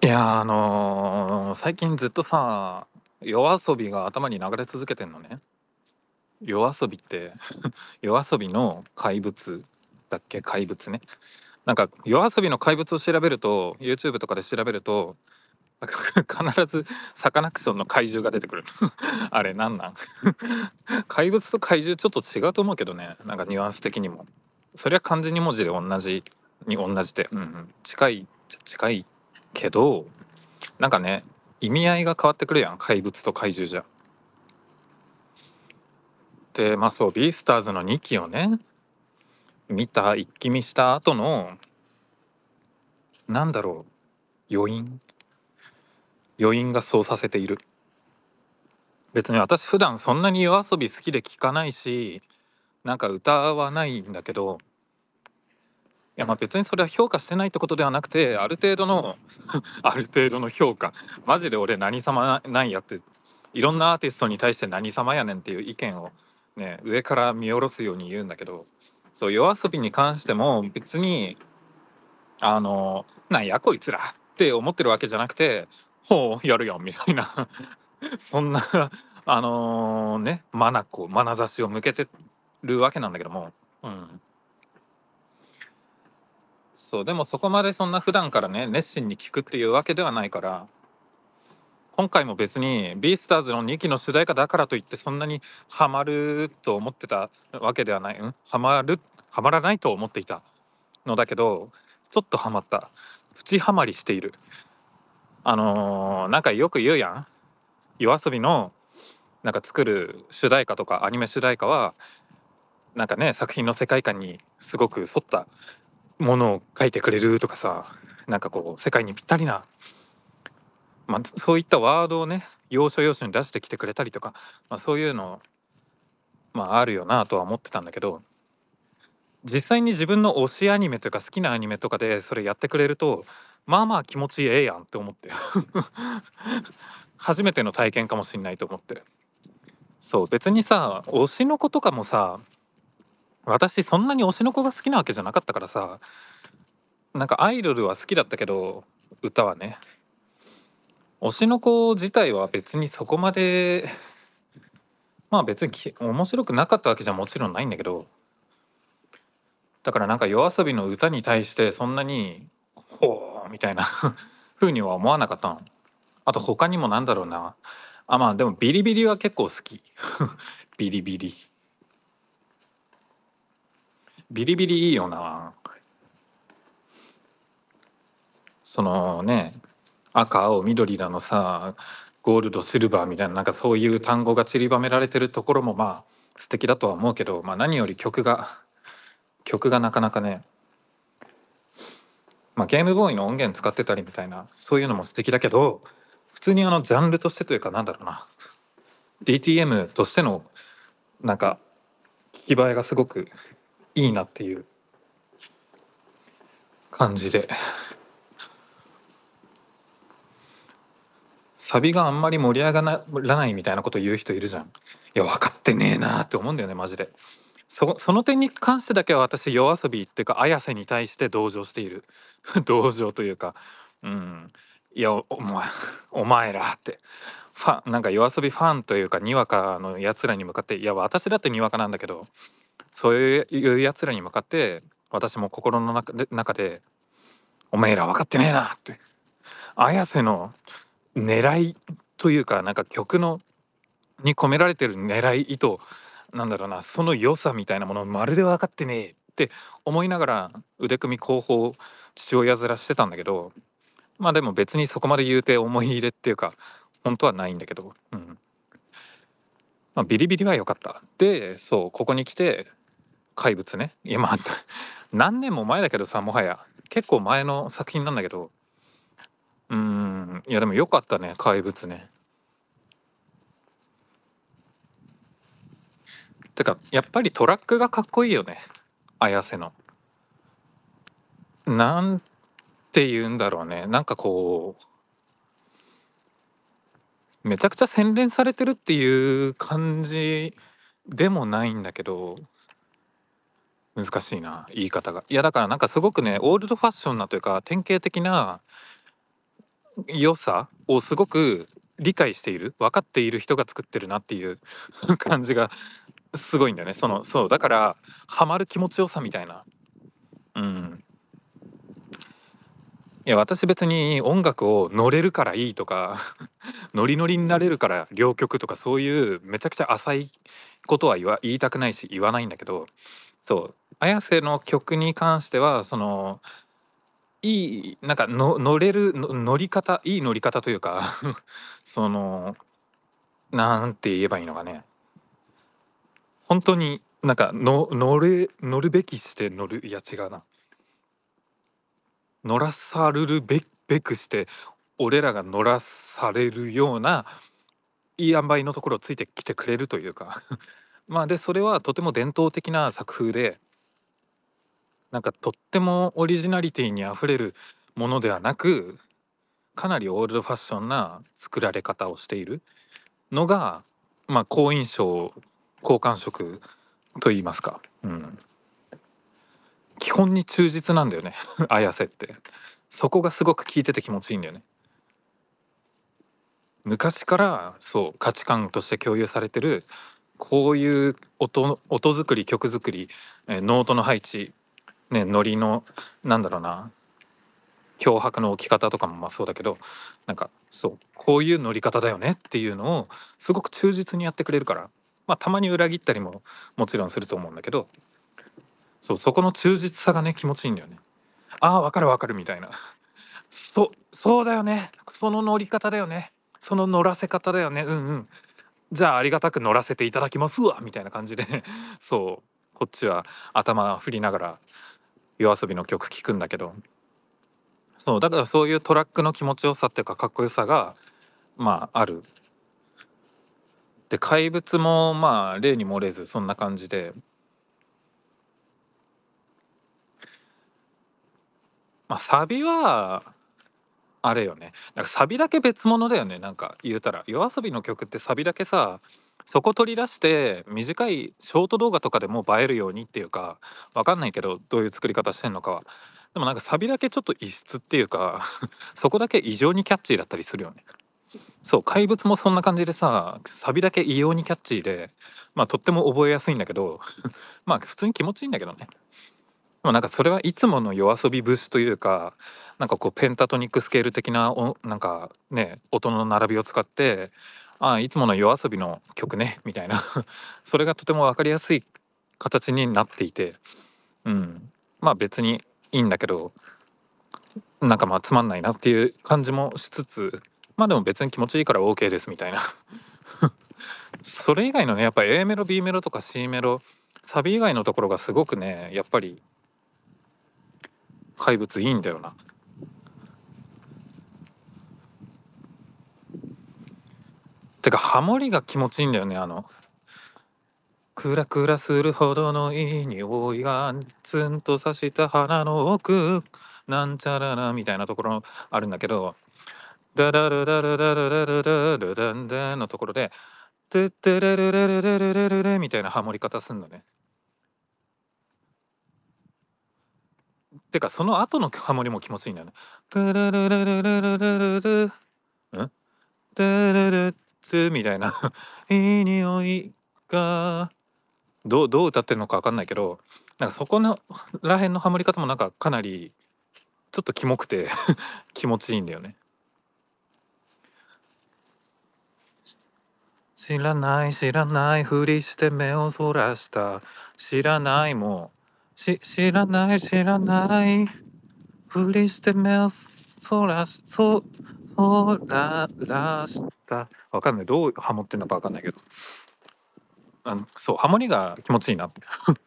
いや、最近ずっとさ、夜遊びが頭に流れ続けてんのね。夜遊びって夜遊びの怪物だっけ？怪物ね。なんか夜遊びの怪物を調べると、YouTube とかで調べると、なんか必ずサカナクションの怪獣が出てくる。あれなんなん？怪物と怪獣ちょっと違うと思うけどね、なんかニュアンス的にも。そりゃ漢字2文字で同じで、近いっちゃ近いけど、なんかね、意味合いが変わってくるやん、怪物と怪獣じゃ。で、まあそう、ビースターズの2期をね、一気見した後の、なんだろう、余韻がそうさせている。別に私普段そんなに夜遊び好きで聞かないし、なんか歌わないんだけど、いやまあ別にそれは評価してないってことではなくて、ある程度のある程度の評価。マジで俺何様なんやって、いろんなアーティストに対して何様やねんっていう意見をね、上から見下ろすように言うんだけど、そう、夜遊びに関しても別に、なんやこいつらって思ってるわけじゃなくて、ほう、やるよみたいな、そんな、眼差しを向けてるわけなんだけども、うん。そう、でもそこまでそんな普段からね、熱心に聞くっていうわけではないから、今回も別にビースターズの2期の主題歌だからといってそんなにハマると思ってたわけではない、ハマらないと思っていたのだけど、ちょっとハマった。プチハマりしている。なんかよく言うやん。夜遊びのなんか作る主題歌とかアニメ主題歌はなんかね、作品の世界観にすごく沿ったものを書いてくれるとかさ、なんかこう世界にぴったりな、まあ、そういったワードをね、要所要所に出してきてくれたりとか、まあ、そういうの、まあ、あるよなとは思ってたんだけど、実際に自分の推しアニメというか好きなアニメとかでそれやってくれると、まあまあ気持ちええやんって思って。初めての体験かもしんないと思って。そう、別にさ、推しの子とかもさ、私そんなに推しの子が好きなわけじゃなかったからさ、なんかアイドルは好きだったけど、歌はね、推しの子自体は別にそこまで、まあ別に面白くなかったわけじゃもちろんないんだけど、だからなんか夜遊びの歌に対してそんなに、ほうみたいな風には思わなかったの。あと他にもなんだろうな。あ、まあでもビリビリは結構好き。ビリビリ。ビリビリいいよな。そのね、赤、青、緑だのさ、ゴールド、シルバーみたいな、なんかそういう単語が散りばめられてるところもまあ素敵だとは思うけど、まあ何より曲がなかなかね、まあゲームボーイの音源使ってたりみたいな、そういうのも素敵だけど、普通にジャンルとしてというかなんだろうな、DTM としてのなんか聞き映えがすごくいいなっていう感じで、サビがあんまり盛り上がらないみたいなこと言う人いるじゃん。いや、分かってねえなーって思うんだよね、マジで。その点に関してだけは私、夜遊びっていうか、綾瀬に対して同情している。同情というか、うん。いや、お前らって。なんか夜遊びファンというか、にわかのやつらに向かって、いや、私だってにわかなんだけど、そういうやつらに向かって、私も心の中で、お前ら分かってねえなって。綾瀬の狙いというか、なんか曲に込められてる狙い意図、なんだろうな、その良さみたいなものまるで分かってねえって思いながら腕組み後方父親面してたんだけど、まあでも別にそこまで言うて思い入れっていうか本当はないんだけど、まあ、ビリビリは良かった。で、そうここに来て怪物ね、いやまあ何年も前だけどさ、もはや結構前の作品なんだけど、いやでも良かったね、怪物ね。てかやっぱりトラックがかっこいいよね、綾瀬の。なんて言うんだろうね。なんかこう、めちゃくちゃ洗練されてるっていう感じでもないんだけど、難しいな、言い方が。いやだからなんかすごくね、オールドファッションなというか、典型的な良さをすごく理解している、分かっている人が作ってるなっていう感じがすごいんだよね。そう、だから、ハマる気持ちよさみたいな。うん。いや、私別に音楽を乗れるからいいとか、ノリノリになれるから両曲とかそういうめちゃくちゃ浅いことは言いたくないし言わないんだけど、そう、綾瀬の曲に関しては、いい、なんか乗れる乗り方、いい乗り方というかその、なんて言えばいいのかね。本当になんか乗るべきして乗る、いや違うな。乗らさるるべくして、俺らが乗らされるようないい塩梅のところをついてきてくれるというかまあでそれはとても伝統的な作風で、なんかとってもオリジナリティにあふれるものではなく、かなりオールドファッションな作られ方をしているのが、まあ好印象、好感触と言いますか、うん、基本に忠実なんだよね綾瀬って。そこがすごく聞いてて気持ちいいんだよね。昔からそう価値観として共有されてる、こういう音作り、曲作り、ノートの配置、ね、ノリの、なんだろうな、脅迫の置き方とかもまあそうだけど、なんかそうこういう乗り方だよねっていうのをすごく忠実にやってくれるから、まあたまに裏切ったりももちろんすると思うんだけど、そう、そこの忠実さがね気持ちいいんだよね。ああ、わかるわかるみたいな。そうだよね、その乗り方だよね、その乗らせ方だよね、うんうん、じゃあありがたく乗らせていただきますわみたいな感じでそうこっちは頭振りながら夜遊びの曲聴くんだけど、そうだからそういうトラックの気持ちよさっていうかかっこよさがまあある。で怪物もまあ例に漏れずそんな感じで、まあサビはあれよね、なんかサビだけ別物だよね。なんか言うたら夜遊びの曲ってサビだけさ、そこ取り出して短いショート動画とかでも映えるようにっていうか、わかんないけどどういう作り方してんのかは。でもなんかサビだけちょっと異質っていうかそこだけ異常にキャッチーだったりするよね。そう怪物もそんな感じでさ、サビだけ異様にキャッチーで、まあとっても覚えやすいんだけどまあ普通に気持ちいいんだけどね。でもなんかそれはいつもの夜遊び節というか、なんかこうペンタトニックスケール的ななんかね音の並びを使って、ああいつもの夜遊びの曲ねみたいなそれがとても分かりやすい形になっていて、うん、まあ別にいいんだけど、なんかまあつまんないなっていう感じもしつつ、まあでも別に気持ちいいから OK ですみたいなそれ以外のねやっぱ A メロ B メロとか C メロ、サビ以外のところがすごくねやっぱり怪物いいんだよな。てかハモリが気持ちいいんだよね。クラクラするほどのいい匂いがツンと刺した鼻の奥、なんちゃらなみたいなところあるんだけど、ダダルダルダルダルダルダンダンのところでトゥッテレレレレレレレレレみたいなハモり方すんのね。てかその後のハモリも気持ちいいんだよね。トゥルルルルルルルルル、んトゥルルッツみたいないい匂いが、どう歌ってんのか分かんないけど、なんかそこのらへんのハモり方もなんかかなりちょっとキモくて気持ちいいんだよね。知らない知らないふりして目をそらした、知らないも知らない知らないふりして目をそらした、わかんない、どうハモってんのかわかんないけど、そうハモりが気持ちいいなって。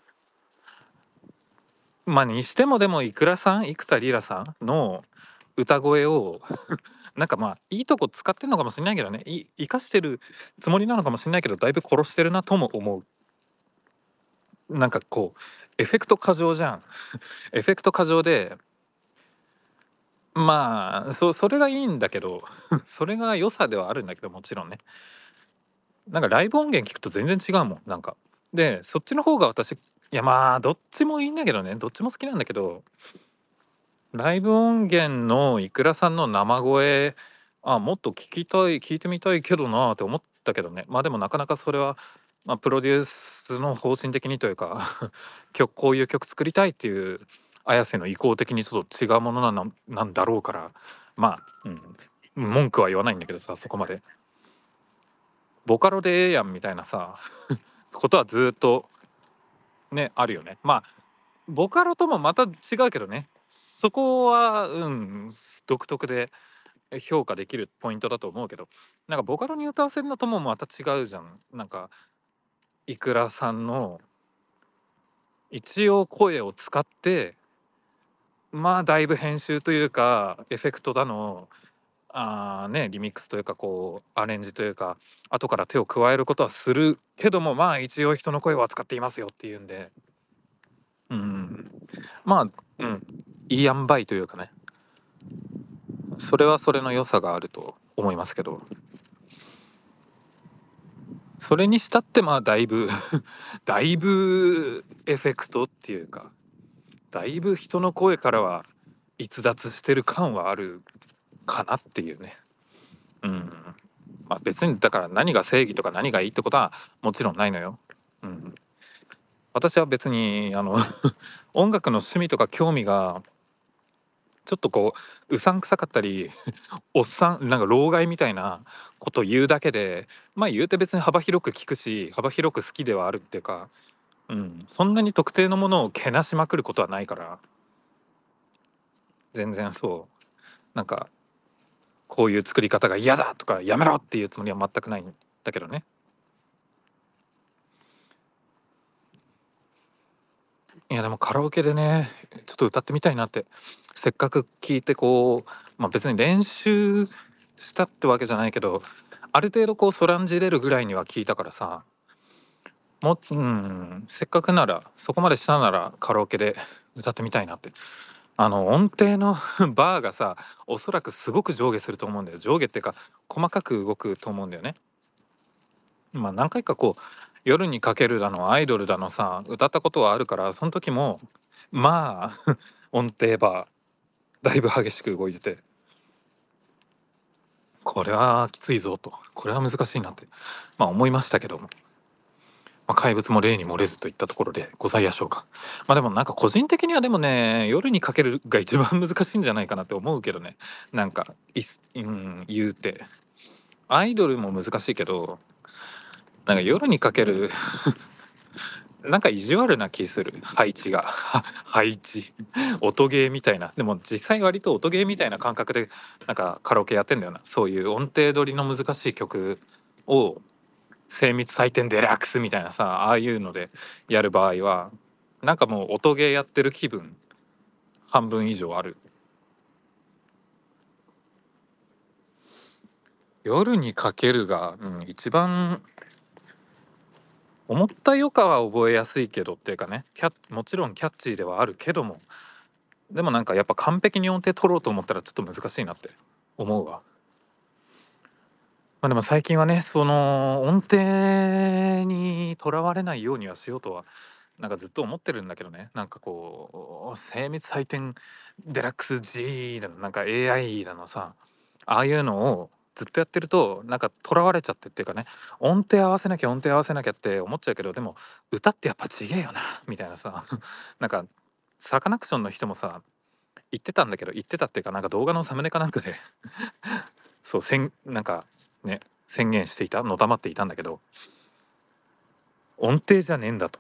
まあにしてもでもいくらさん生田リラさんの歌声をなんかまあいいとこ使ってんのかもしれないけどね、生かしてるつもりなのかもしれないけど、だいぶ殺してるなとも思う。なんかこうエフェクト過剰じゃん。エフェクト過剰で、まあそれがいいんだけどそれが良さではあるんだけどもちろんね、なんかライブ音源聞くと全然違うもんなんか。でそっちの方が私、いやまあどっちもいいんだけどね、どっちも好きなんだけど、 ライブ音源のいくらさんの生声、もっと聞いてみたいけどなって思ったけどね。でもなかなかそれは、プロデュースの方針的にというかこういう曲作りたいっていう綾瀬の意向的にちょっと違うものなんだろうから、文句は言わないんだけどさ、そこまで。ボカロでええやんみたいなさことはずっとね、あるよね。ボカロともまた違うけどね。そこは、独特で評価できるポイントだと思うけど、なんかボカロに歌わせるのともまた違うじゃん。なんか、いくらさんの一応声を使って、だいぶ編集というか、エフェクトだの、リミックスというか、こう、アレンジというか、後から手を加えることはするけども、一応人の声を扱っていますよっていうんで、うん、まあ、うん、いい塩梅というかね、それはそれの良さがあると思いますけど、それにしたってだいぶだいぶエフェクトっていうか、だいぶ人の声からは逸脱してる感はあるかなっていうね。うん。別にだから何が正義とか何がいいってことはもちろんないのよ。うん。私は別に音楽の趣味とか興味がちょっとこうさんくさかったりおっさんなんか老害みたいなことを言うだけで、言うて別に幅広く聞くし幅広く好きではあるっていうか、そんなに特定のものをけなしまくることはないから、全然そうなんかこういう作り方が嫌だとかやめろっていうつもりは全くないんだけどね。いやでもカラオケでねちょっと歌ってみたいなって、せっかく聞いてこう、別に練習したってわけじゃないけど、ある程度こうそらんじれるぐらいには聞いたからさ、せっかくならそこまでしたならカラオケで歌ってみたいなって。音程のバーがさ、おそらくすごく上下すると思うんだよ。上下っていうか細かく動くと思うんだよね。何回かこう夜にかけるだのアイドルだのさ歌ったことはあるから、その時も音程バーだいぶ激しく動いてて、これはきついぞと、これは難しいなって、思いましたけども、怪物も例に漏れずといったところでございやしょうか。でもなんか個人的にはでもね、夜にかけるが一番難しいんじゃないかなって思うけどね。なんか言うてアイドルも難しいけど、なんか夜にかけるなんか意地悪な気する、配置が配置音ゲーみたいな。でも実際割と音ゲーみたいな感覚でなんかカラオケやってんだよな。そういう音程取りの難しい曲を精密採点デラックスみたいなさ、ああいうのでやる場合はなんかもう音ゲーやってる気分半分以上ある。夜にかけるが、一番思ったよかは覚えやすいけどっていうかね、もちろんキャッチーではあるけども、でもなんかやっぱ完璧に音程取ろうと思ったらちょっと難しいなって思うわ。でも最近はね、その音程にとらわれないようにはしようとはなんかずっと思ってるんだけどね。なんかこう精密採点デラックス G だのなんか AI だのさ、ああいうのをずっとやってるとなんかとらわれちゃってっていうかね、音程合わせなきゃって思っちゃうけど、でも歌ってやっぱちげえよなみたいなさなんかサカナクションの人もさ言ってたっていうかなんか動画のサムネかなんかでそうなんかね宣言していたのたまっていたんだけど、音程じゃねえんだと、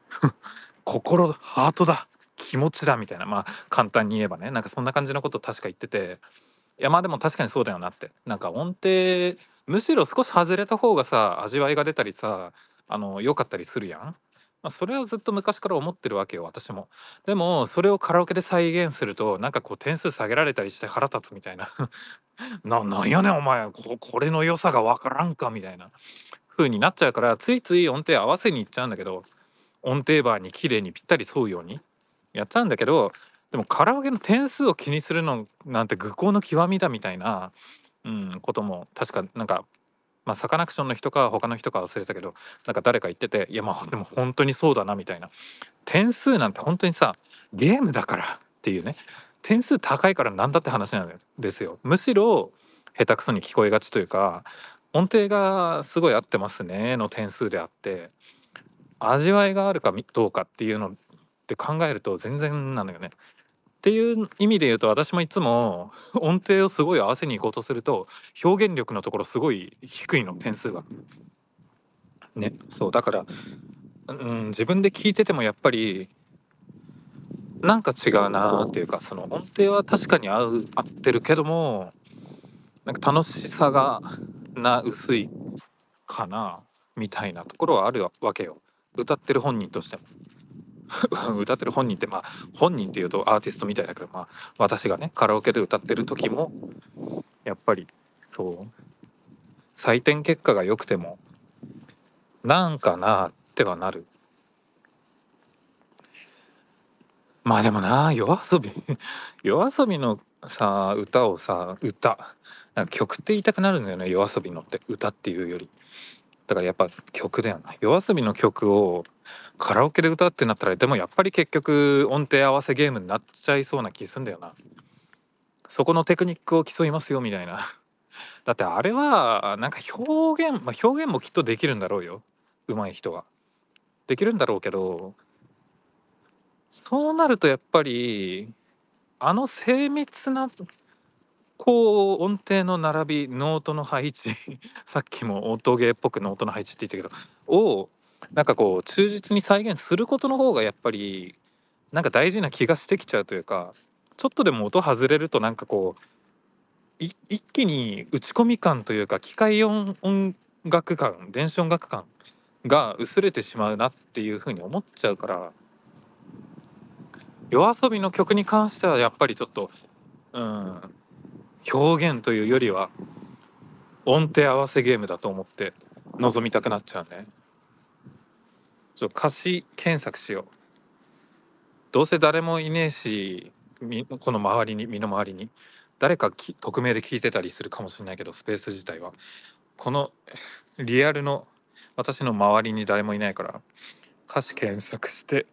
ハートだ、気持ちだみたいな、簡単に言えばね、なんかそんな感じのこと確か言ってて、いやでも確かにそうだよなって、なんか音程むしろ少し外れた方がさ味わいが出たりさ、良かったりするやん。それはずっと昔から思ってるわけよ私も。でもそれをカラオケで再現するとなんかこう点数下げられたりして腹立つみたいななんやねんお前これの良さがわからんかみたいな風になっちゃうから、ついつい音程合わせにいっちゃうんだけど、音程バーに綺麗にぴったり沿うようにやっちゃうんだけど、でもカラオケの点数を気にするのなんて愚行の極みだみたいな、ことも確かなんか、サカナクションの人か他の人か忘れたけど、なんか誰か言ってて、いやでも本当にそうだなみたいな。点数なんて本当にさゲームだからっていうね。 点数高いからなんだって話なんですよ。むしろ下手くそに聞こえがちというか、音程がすごい合ってますねの点数であって、味わいがあるかどうかっていうのって考えると全然なのよね。っていう意味で言うと、私もいつも音程をすごい合わせに行こうとすると、表現力のところすごい低いの、点数が。ね、そうだから、自分で聞いててもやっぱりなんか違うなっていうか、その音程は確かに合ってるけども、なんか楽しさが薄いかなみたいなところはあるわけよ。歌ってる本人としても。歌ってる本人って本人っていうとアーティストみたいだけど、私がねカラオケで歌ってる時もやっぱりそう採点結果が良くてもなんかなってはなる。でもな、夜遊び夜遊びのさ歌をさなんか曲って言いたくなるんだよね、夜遊びのって歌っていうより。だからやっぱ曲だよな。夜遊びの曲をカラオケで歌うってなったら、でもやっぱり結局音程合わせゲームになっちゃいそうな気すんだよな。そこのテクニックを競いますよみたいな。だってあれはなんか表現もきっとできるんだろうよ、上手い人は。できるんだろうけど、そうなるとやっぱりあの精密な音程の並び、ノートの配置さっきも音ゲーっぽくノートの配置って言ったけどをなんか忠実に再現することの方がやっぱりなんか大事な気がしてきちゃうというか、ちょっとでも音外れるとなんか一気に打ち込み感というか機械音楽感、電子音楽感が薄れてしまうなっていう風に思っちゃうから、夜遊びの曲に関してはやっぱりちょっと、うん、表現というよりは音程合わせゲームだと思って臨みたくなっちゃうね。歌詞検索しよう。どうせ誰もいねえし、この周りに身の回りに誰か匿名で聞いてたりするかもしれないけど、スペース自体はこのリアルの私の周りに誰もいないから、歌詞検索して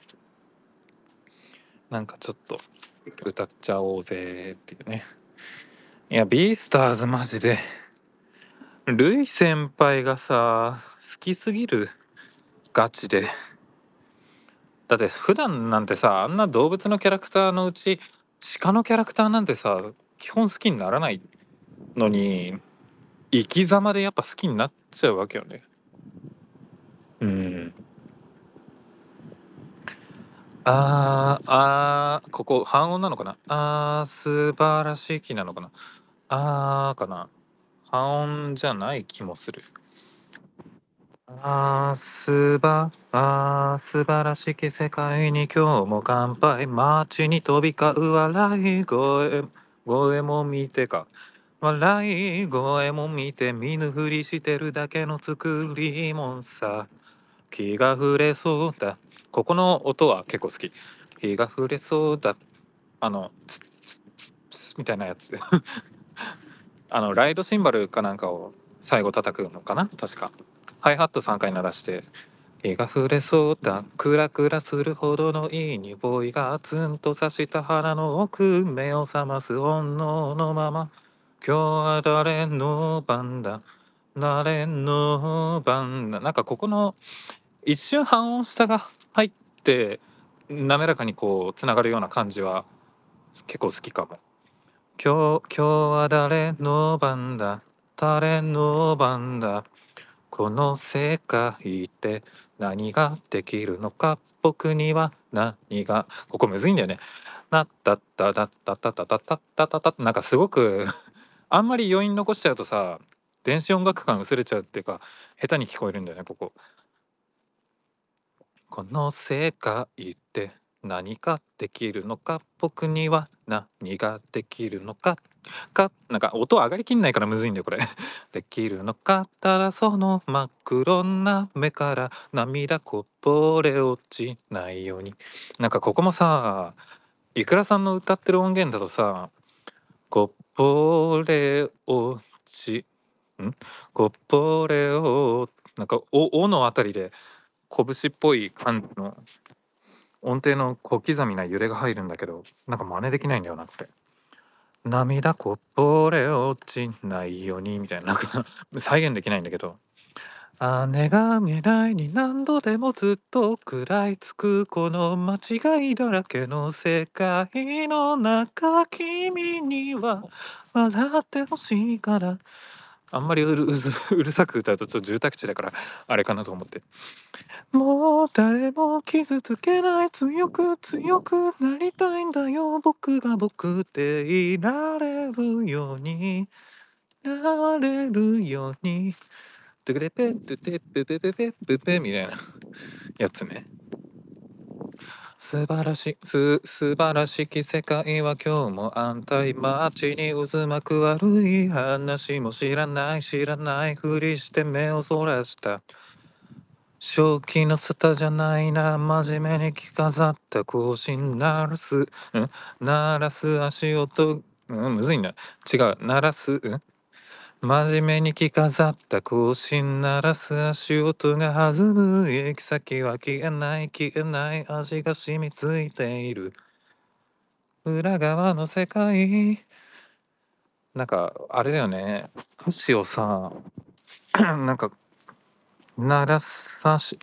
なんかちょっと歌っちゃおうぜっていうね。いやビースターズマジでルイ先輩がさ好きすぎる、ガチで。だって普段なんてさ、あんな動物のキャラクターのうち鹿のキャラクターなんてさ基本好きにならないのに、生き様でやっぱ好きになっちゃうわけよね。うん。ここ半音なのかな、素晴らしきなのかな、かな、半音じゃない気もする。素晴らしき世界に今日も乾杯、街に飛び交う笑い声も見てか、笑い声も見て見ぬふりしてるだけの作りもんさ、気が触れそうだ。ここの音は結構好き。気が触れそうだ。ツッツッみたいなやつ。ライドシンバルかなんかを最後叩くのかな確か。ハイハット3回鳴らして、日が暮れそうだ、クラクラするほどのいい匂いがツンと刺した鼻の奥、目を覚ます本能のまま、今日は誰の番だ、誰の番だ。なんかここの一瞬半音下が入って滑らかにつながるような感じは結構好きかも。今日は誰の番だ、誰の番だ、この世界って何ができるのか、僕には何が、ここむずいんだよね。なったったたったったたたたったたた、なんかすごくあんまり余韻残しちゃうとさ、電子音楽感薄れちゃうっていうか、下手に聞こえるんだよね、ここ。この世界って何ができるのか、僕には何ができるのか、なんか音上がりきんないからむずいんだよこれ。できるのか、ただその真っ黒な目から涙こぼれ落ちないように。なんかここもさ、いくらさんの歌ってる音源だとさ、こぼれ落ちこぼれをなんかおのあたりで拳っぽい感じの音程の小刻みな揺れが入るんだけど、なんか真似できないんだよな、これ。涙こぼれ落ちないようにみたいな、なんか再現できないんだけど、姉が未来に何度でもずっと食らいつくこの間違いだらけの世界の中、君には笑ってほしいから。あんまりうるさく歌うとちょっと住宅地だからあれかなと思って。もう誰も傷つけない強く強くなりたいんだよ、僕が僕でいられるようになれるように、トゥクレペットゥテッペペペペッペペみたいなやつね。素晴らしき世界は今日も安泰、街に渦巻く悪い話も知らないふりして目をそらした。正気の沙汰じゃないな、真面目に着飾った更新鳴らす足音、むずいな。違う、鳴らす、真面目に着飾った更新鳴らす足音が弾む、行き先は消えない味が染みついている裏側の世界。なんかあれだよね、歌詞をさなんか鳴らさし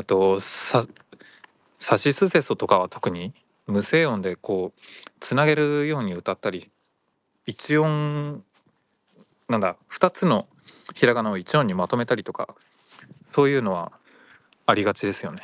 さしすせそとかは特に無声音でこうつなげるように歌ったり、一音なんだ2つのひらがなを一音にまとめたりとか、そういうのはありがちですよね。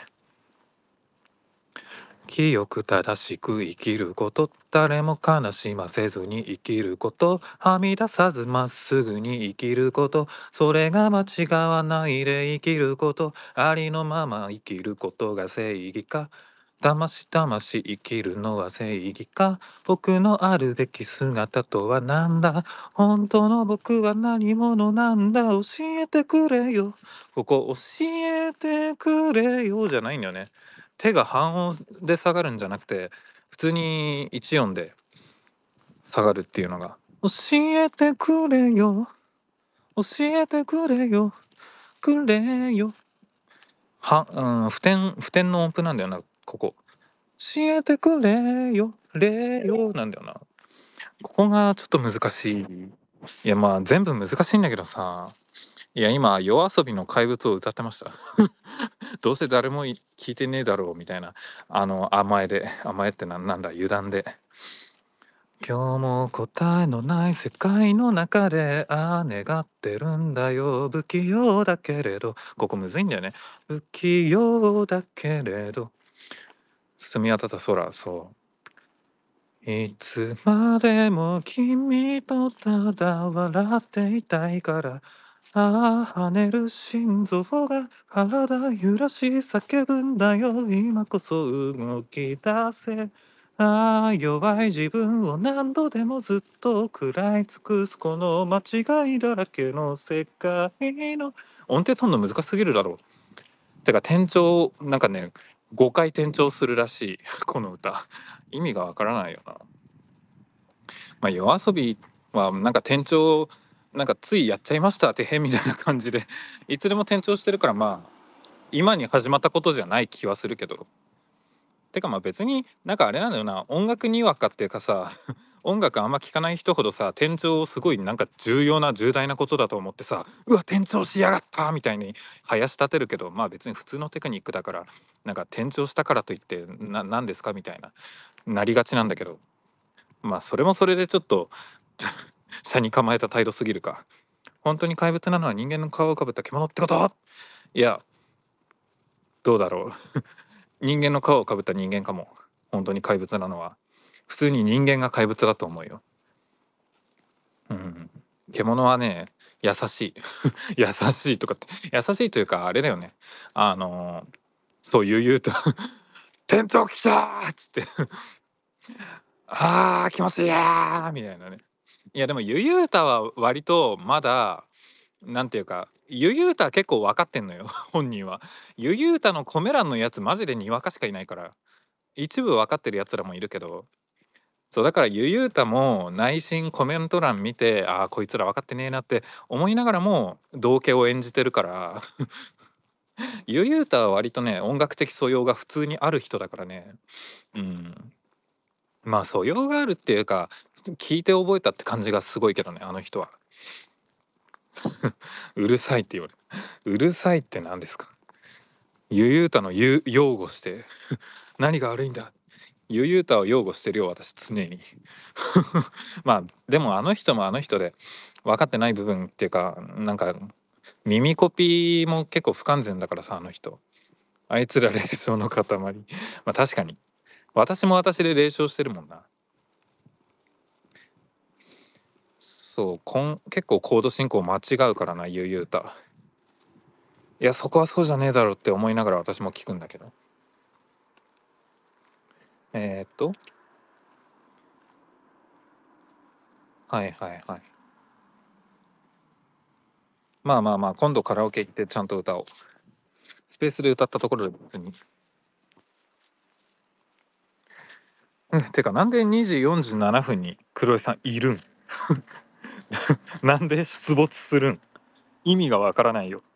清く正しく生きること、誰も悲しませずに生きること、はみ出さずまっすぐに生きること、それが間違わないで生きること、ありのまま生きることが正義か、だまし生きるのは正義か、僕のあるべき姿とはなんだ、本当の僕は何者なんだ、教えてくれよ、ここ教えてくれよじゃないんだよね。手が半音で下がるんじゃなくて、普通に一音で下がるっていうのが、教えてくれよ、教えてくれよ、くれよ。普天の音符なんだよな、ここ。教えてくれよ、れよなんだよな。ここがちょっと難しい。いや、まあ、全部難しいんだけどさ、いや、今、夜遊びの怪物を歌ってました。どうせ誰も聞いてねえだろうみたいな、甘えってなんだ、油断で。今日も答えのない世界の中で願ってるんだよ、不器用だけれど、ここむずいんだよね。不器用だけれど、澄み渡った空、いつまでも君とただ笑っていたいから、ああ跳ねる心臓が体揺らし叫ぶんだよ、今こそ動き出せ。ああ弱い自分を何度でもずっと食らい尽くすこの間違いだらけの世界の、音程取るの難しすぎるだろう。てか転調なんかね、5回転調するらしいこの歌。意味がわからないよな。まあ、夜遊びはなんか転調なんかついやっちゃいましたってへみたいな感じでいつでも転調してるから、まあ今に始まったことじゃない気はするけど、てかまあ別になんかあれなんだよな、音楽にわかっていうかさ音楽あんま聞かない人ほどさ、転調をすごいなんか重要な重大なことだと思ってさ、うわ転調しやがったみたいに林立てるけど、まあ別に普通のテクニックだから、なんか転調したからといって何ですかみたいななりがちなんだけど、まあそれもそれでちょっと車に構えた態度すぎるか。本当に怪物なのは人間の皮をかぶった獣ってこと？いや、どうだろう。人間の皮をかぶった人間かも。本当に怪物なのは。普通に人間が怪物だと思うよ。うん。獣はね、優しい。優しいとかって、優しいというか、あれだよね。あのそう言うと店長来たーっつってあー気持ちいいやーみたいなね。いやでもゆゆうたは割とまだなんていうか、ゆゆうたは結構分かってんのよ本人は。ゆゆうたのコメ欄のやつマジでにわかしかいないから、一部分かってるやつらもいるけど、そうだからゆゆうたも内心コメント欄見て、ああこいつら分かってねえなって思いながらも道化を演じてるからゆうゆうたは割とね、音楽的素養が普通にある人だからね。うん。まあ、素養があるっていうか、聞いて覚えたって感じがすごいけどね、あの人は。うるさいって言われる。うるさいって何ですか。ゆうゆうたの擁護して何が悪いんだ。ゆうゆうたを擁護してるよ、私常に。まあ、でもあの人もあの人で分かってない部分っていうか、なんか耳コピーも結構不完全だからさ、あの人。あいつら霊障の塊。まあ確かに。私も私で霊障してるもんな。そう、結構コード進行間違うからな、ゆうゆうた。いや、そこはそうじゃねえだろって思いながら私も聞くんだけど。えー、っと、はいはいはい。まあまあまあ、今度カラオケ行ってちゃんと歌おう。スペースで歌ったところで別に。てか、なんで2時47分に黒井さんいるん。なんで出没するん。意味がわからないよ。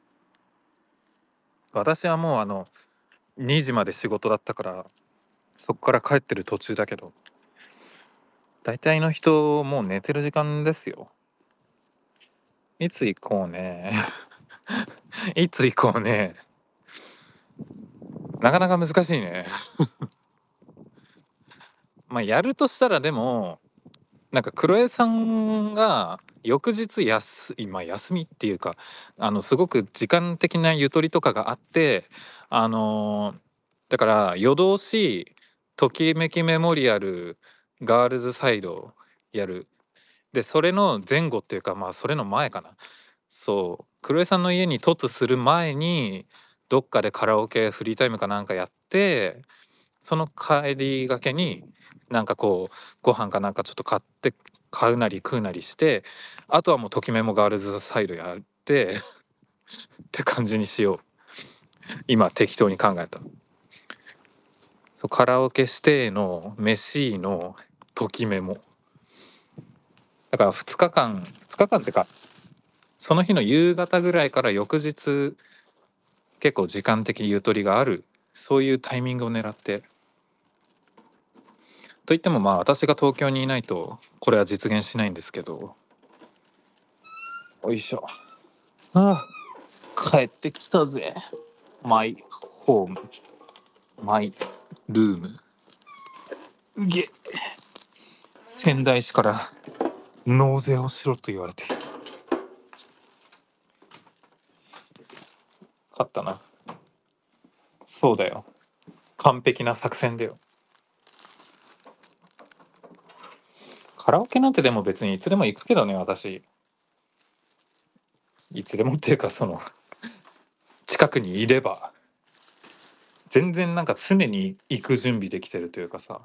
私はもう2時まで仕事だったから、そこから帰ってる途中だけど、大体の人もう寝てる時間ですよ。いつ行こうね。いつ行こうね。なかなか難しいね。まあやるとしたらでも、なんか黒江さんが翌日今休みっていうか、すごく時間的なゆとりとかがあって、あのだから夜通しときめきメモリアルガールズサイドやる。でそれの前後っていうか、まあそれの前かな。そう黒江さんの家に突する前にどっかでカラオケフリータイムかなんかやって、その帰りがけになんかこうご飯かなんかちょっと買うなり食うなりして、あとはもうときメモガールズサイドやってって感じにしよう。今適当に考えた。そうカラオケしての飯のときメモだから2日間ってか、その日の夕方ぐらいから翌日結構時間的ゆとりがある、そういうタイミングを狙って。といってもまあ私が東京にいないとこれは実現しないんですけど。よいしょ。ああ、帰ってきたぜ。マイホーム、マイルーム。うげ、仙台市から納税をしろと言われて。勝ったな。そうだよ。完璧な作戦だよ。カラオケなんてでも別にいつでも行くけどね、私。いつでもっていうか、近くにいれば。全然なんか常に行く準備できてるというかさ。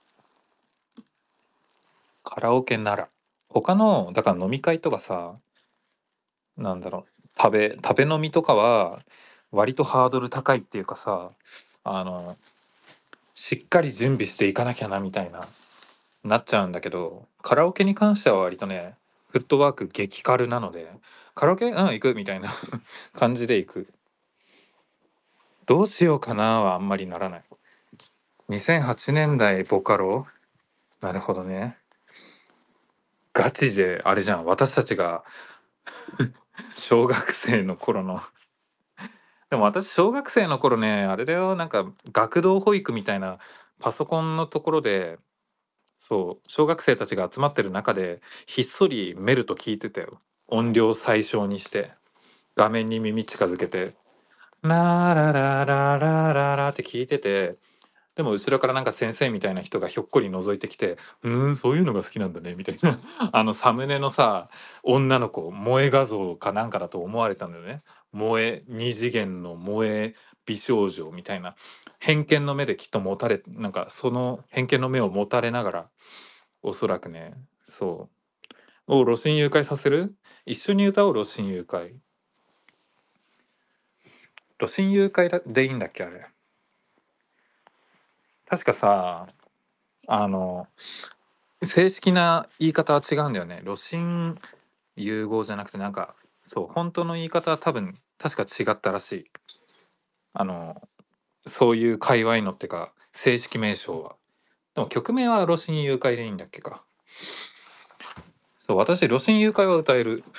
カラオケなら。他の、だから飲み会とかさ、なんだろう、食べ飲みとかは割とハードル高いっていうかさ、あのしっかり準備していかなきゃなみたいななっちゃうんだけど、カラオケに関しては割とね、フットワーク激軽なので、カラオケ行くみたいな感じで行く。どうしようかなはあんまりならない。2008年代ボカロ。なるほどね。ガチであれじゃん、私たちが小学生の頃の。でも私小学生の頃ね、あれだよ、なんか学童保育みたいなパソコンのところで、そう小学生たちが集まってる中でひっそりメルト聞いてたよ。音量最小にして画面に耳近づけてラララララララって聞いてて、でも後ろからなんか先生みたいな人がひょっこり覗いてきて、そういうのが好きなんだねみたいな。サムネのさ、女の子萌え画像かなんかだと思われたんだよね。萌え二次元の萌え美少女みたいな偏見の目できっと持たれ、なんかその偏見の目を持たれながら、おそらくね。そうお、露心誘拐させる。一緒に歌おう。露心誘拐。露心誘拐でいいんだっけ、あれ。確かさ、あの正式な言い方は違うんだよね。露心融合じゃなくて、なんかそう本当の言い方は多分確か違ったらしい。 あのそういう界隈のってか正式名称は。でも曲名は露心誘拐でいいんだっけか。そう、私露心誘拐は歌える。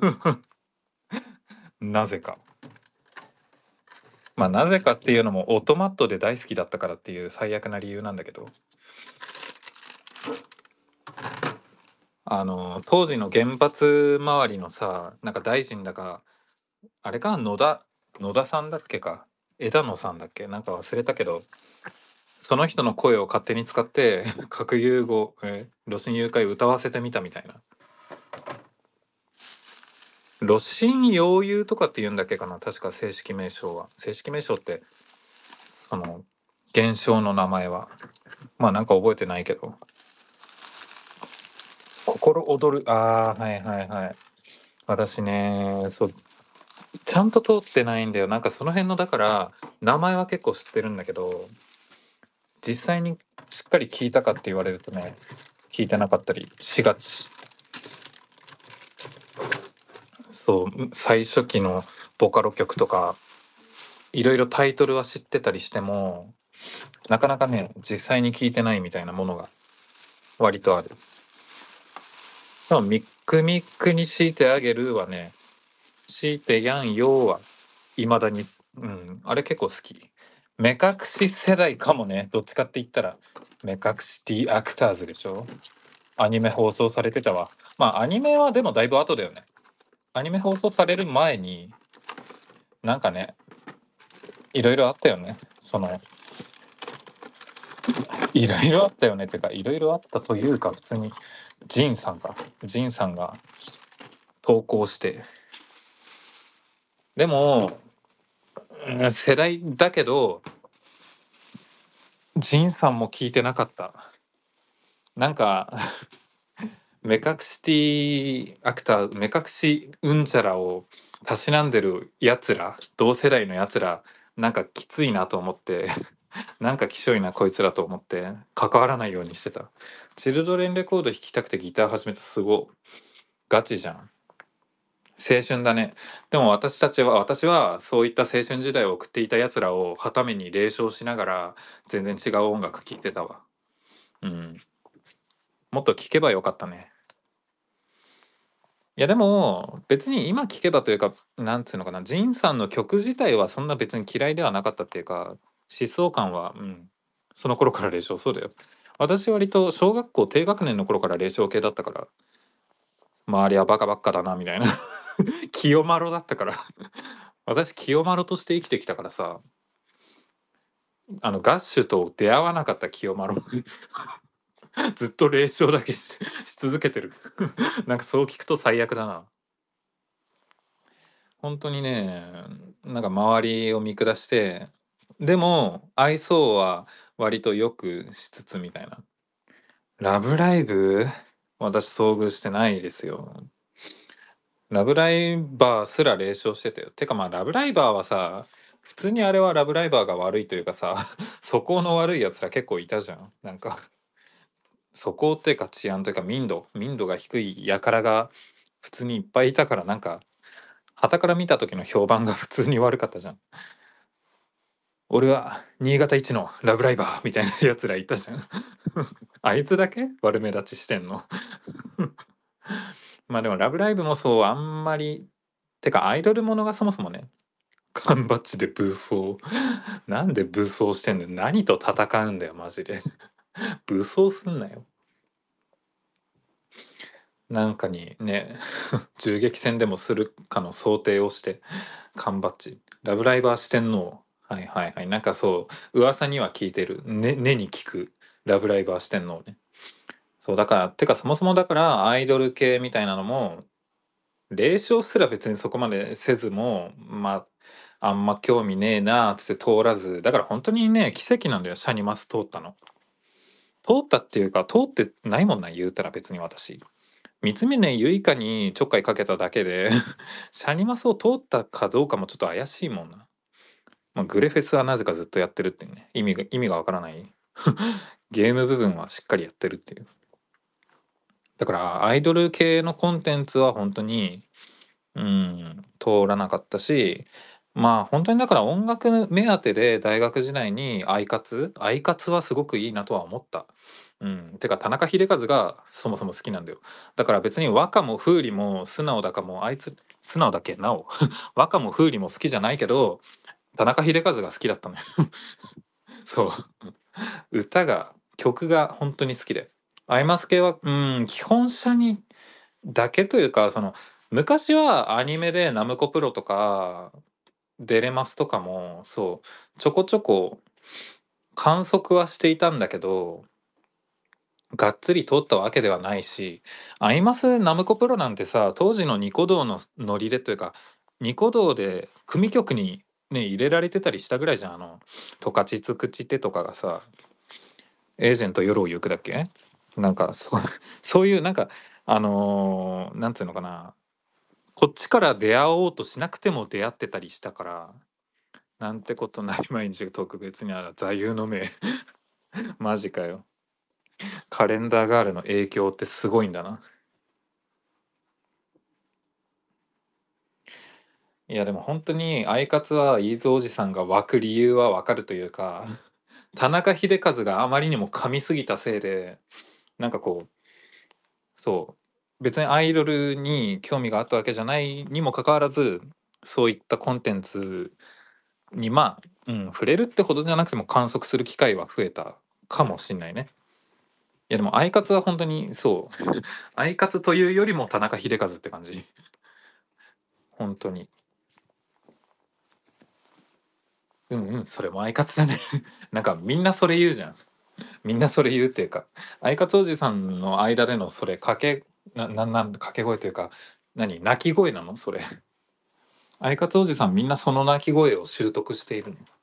なぜか。まあなぜかっていうのもオートマットで大好きだったからっていう最悪な理由なんだけど、当時の原発周りのさ、なんか大臣だか、あれか野田さんだっけか、枝野さんだっけ、なんか忘れたけど、その人の声を勝手に使って核融合、露心誘拐歌わせてみたみたいな。露心溶融とかって言うんだっけかな、確か正式名称は。正式名称ってその現象の名前はまあなんか覚えてないけど、心躍る、ああ、はいはいはい。私ね、そうちゃんと通ってないんだよ。なんかその辺のだから名前は結構知ってるんだけど、実際にしっかり聞いたかって言われるとね、聞いてなかったりしがち。そう最初期のボカロ曲とかいろいろタイトルは知ってたりしても、なかなかね実際に聞いてないみたいなものが割とある。でもミックミックに強いてあげるはね、強いてやんよはいまだに、あれ結構好き。目隠し世代かもね。どっちかって言ったら目隠し D アクターズでしょ。アニメ放送されてたわ。まあアニメはでもだいぶ後だよね。アニメ放送される前になんかね、いろいろあったよね。いろいろあったよねっていうか、いろいろあったというか、普通にジンさんが投稿して、でも、世代だけどジンさんも聞いてなかった。なんか目隠しティアクター、目隠しうんちゃらをたしなんでるやつら、同世代のやつら、なんかきついなと思ってなんかきしょいなこいつらと思って関わらないようにしてた。チルドレンレコード弾きたくてギター始めた、すごガチじゃん。青春だね。でも私はそういった青春時代を送っていたやつらをはために冷笑しながら全然違う音楽聴いてたわ。うん。もっと聴けばよかったね。いやでも別に今聴けばというか、なんつうのかな、ジンさんの曲自体はそんな別に嫌いではなかったっていうか、思想感は、その頃から冷笑、そうだよ。私割と小学校低学年の頃から冷笑系だったから、周りはバカばっかだなみたいな清丸だったから私清丸として生きてきたからさ、ガッシュと出会わなかった清丸ずっと冷笑だけし続けてるなんかそう聞くと最悪だな。本当にね、なんか周りを見下して、でも愛想は割とよくしつつみたいな。ラブライブ？私遭遇してないですよ。ラブライバーすら冷笑してたよ。てかまあラブライバーはさ、普通にあれはラブライバーが悪いというかさ、素行の悪いやつら結構いたじゃん。なんか素行っていうか治安というか民度が低い輩が普通にいっぱいいたから、なんか傍から見た時の評判が普通に悪かったじゃん。俺は新潟一のラブライバーみたいなやつらいたじゃん。あいつだけ悪目立ちしてんの。まあでもラブライブもそうあんまり、てかアイドルものがそもそもね、缶バッジで武装。なんで武装してんの？何と戦うんだよマジで。武装すんなよ。なんかにね銃撃戦でもするかの想定をして缶バッジラブライバー四天王、はいはいはい、なんかそう噂には聞いてる、ねに聞くラブライバー四天王ね。そうだからてかそもそもだからアイドル系みたいなのも霊障すら別にそこまでせずもまああんま興味ねえなーっつって通らず、だから本当にね奇跡なんだよ、シャニマス通ったの。通ったっていうか通ってないもんな、言うたら別に私三峰ユイカにちょっかいかけただけでシャニマスを通ったかどうかもちょっと怪しいもんな。まあ、グレフェスはなぜかずっとやってるっていうね、意味がわからないゲーム部分はしっかりやってるっていう。だからアイドル系のコンテンツは本当に通らなかったし、 まあ、本当にだから音楽目当てで大学時代にアイカツはすごくいいなとは思った。うん、てか田中秀和がそもそも好きなんだよ。だから別に和歌も風里も素直だかもあいつ素直だっけなお和歌も風里も好きじゃないけど、田中秀和が好きだったのよ。そう。曲が本当に好きで。アイマス系は、基本車にだけというか、昔はアニメでナムコプロとかデレマスとかも、そう、ちょこちょこ観測はしていたんだけど、がっつり通ったわけではないし、アイマスナムコプロなんてさ、当時のニコ動のノリでというか、ニコ動で組曲にね、入れられてたりしたぐらいじゃん。トカチツクチテとかがさ、エージェント夜を行くだっけ？なんか、そういうなんか、なんていうのかな、こっちから出会おうとしなくても出会ってたりしたから、なんてことない毎日が特別にあら座右の銘。マジかよ。カレンダーガールの影響ってすごいんだな。いやでも本当にアイカツは飯津おじさんが湧く理由はわかるというか、田中秀和があまりにも噛みすぎたせいで、なんかこう、そう、別にアイドルに興味があったわけじゃないにもかかわらず、そういったコンテンツに触れるってほどじゃなくても観測する機会は増えたかもしんないね。いやでもアイカツは本当にそう、アイカツというよりも田中秀和って感じ。本当に。うんうん、それもアイカツだね。なんかみんなそれ言うじゃん。みんなそれ言うっていうか、アイカツおじさんの間でのそれ掛け声というか、鳴き声なのそれ。アイカツおじさんみんなその鳴き声を習得しているの。い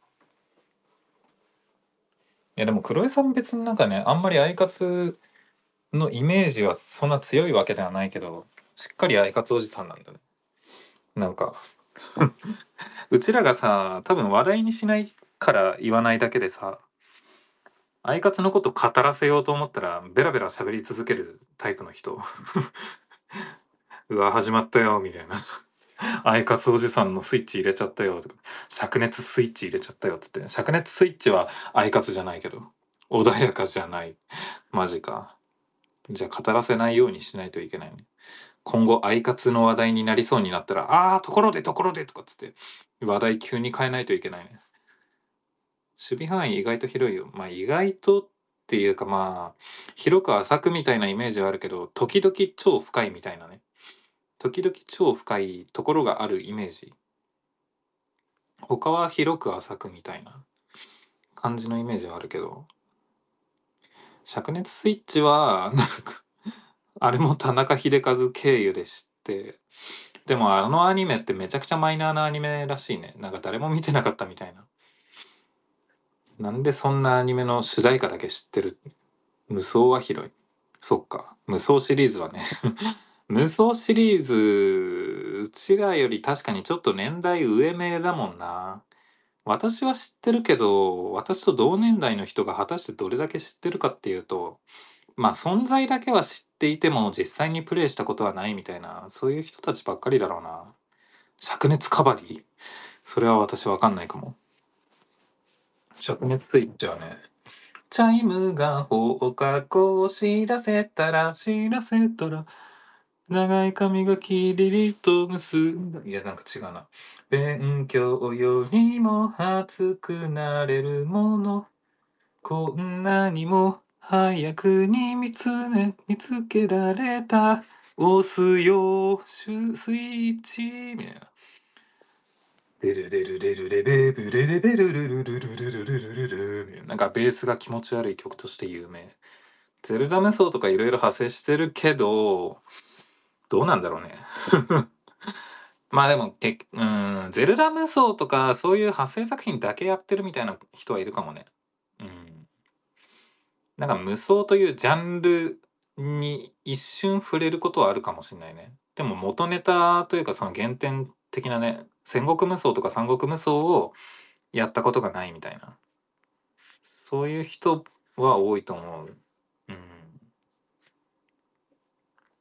やでも黒井さん別になんかね、あんまりアイカツのイメージはそんな強いわけではないけど、しっかりアイカツおじさんなんだね。なんか、うちらがさ、多分話題にしないから言わないだけでさ、アイカツのこと語らせようと思ったらベラベラ喋り続けるタイプの人。うわ始まったよみたいな。アイカツおじさんのスイッチ入れちゃったよとか、灼熱スイッチ入れちゃったよっつって、灼熱スイッチはアイカツじゃないけど、穏やかじゃない。マジか。じゃあ語らせないようにしないといけないね。今後アイカツの話題になりそうになったら、ところでところでとかっつって話題急に変えないといけないね。守備範囲意外と広いよ。まあ意外とっていうか広く浅くみたいなイメージはあるけど、時々超深いみたいなね。時々超深いところがあるイメージ。他は広く浅くみたいな感じのイメージはあるけど、灼熱スイッチは、なんか、あれも田中秀和経由で知って、でもあのアニメってめちゃくちゃマイナーなアニメらしいね。なんか誰も見てなかったみたいな。なんでそんなアニメの主題歌だけ知ってる？無双は広い。そっか。無双シリーズはね。無双シリーズ、うちらより確かにちょっと年代上目だもんな。私は知ってるけど、私と同年代の人が果たしてどれだけ知ってるかっていうと、存在だけは知っていても実際にプレイしたことはないみたいな、そういう人たちばっかりだろうな。灼熱カバディ？それは私わかんないかも。灼熱スイッチはね、チャイムが放課後を知らせたら、長い髪がキリリと結んだ。いや、なんか違うな。勉強よりも熱くなれるもの。こんなにも早くに見つけられた。押すよ、スイッチ。みたいな。レルレルレルレベブレレベルルルルルルルルルルルみたいな。なんかベースが気持ち悪い曲として有名。ゼルダ無双とかいろいろ派生してるけど、どうなんだろうね。でも、ゼルダ無双とかそういう派生作品だけやってるみたいな人はいるかもね。うん。なんか無双というジャンルに一瞬触れることはあるかもしれないね。でも元ネタというかその原点的なね、戦国無双とか三国無双をやったことがないみたいな。そういう人は多いと思う。うん。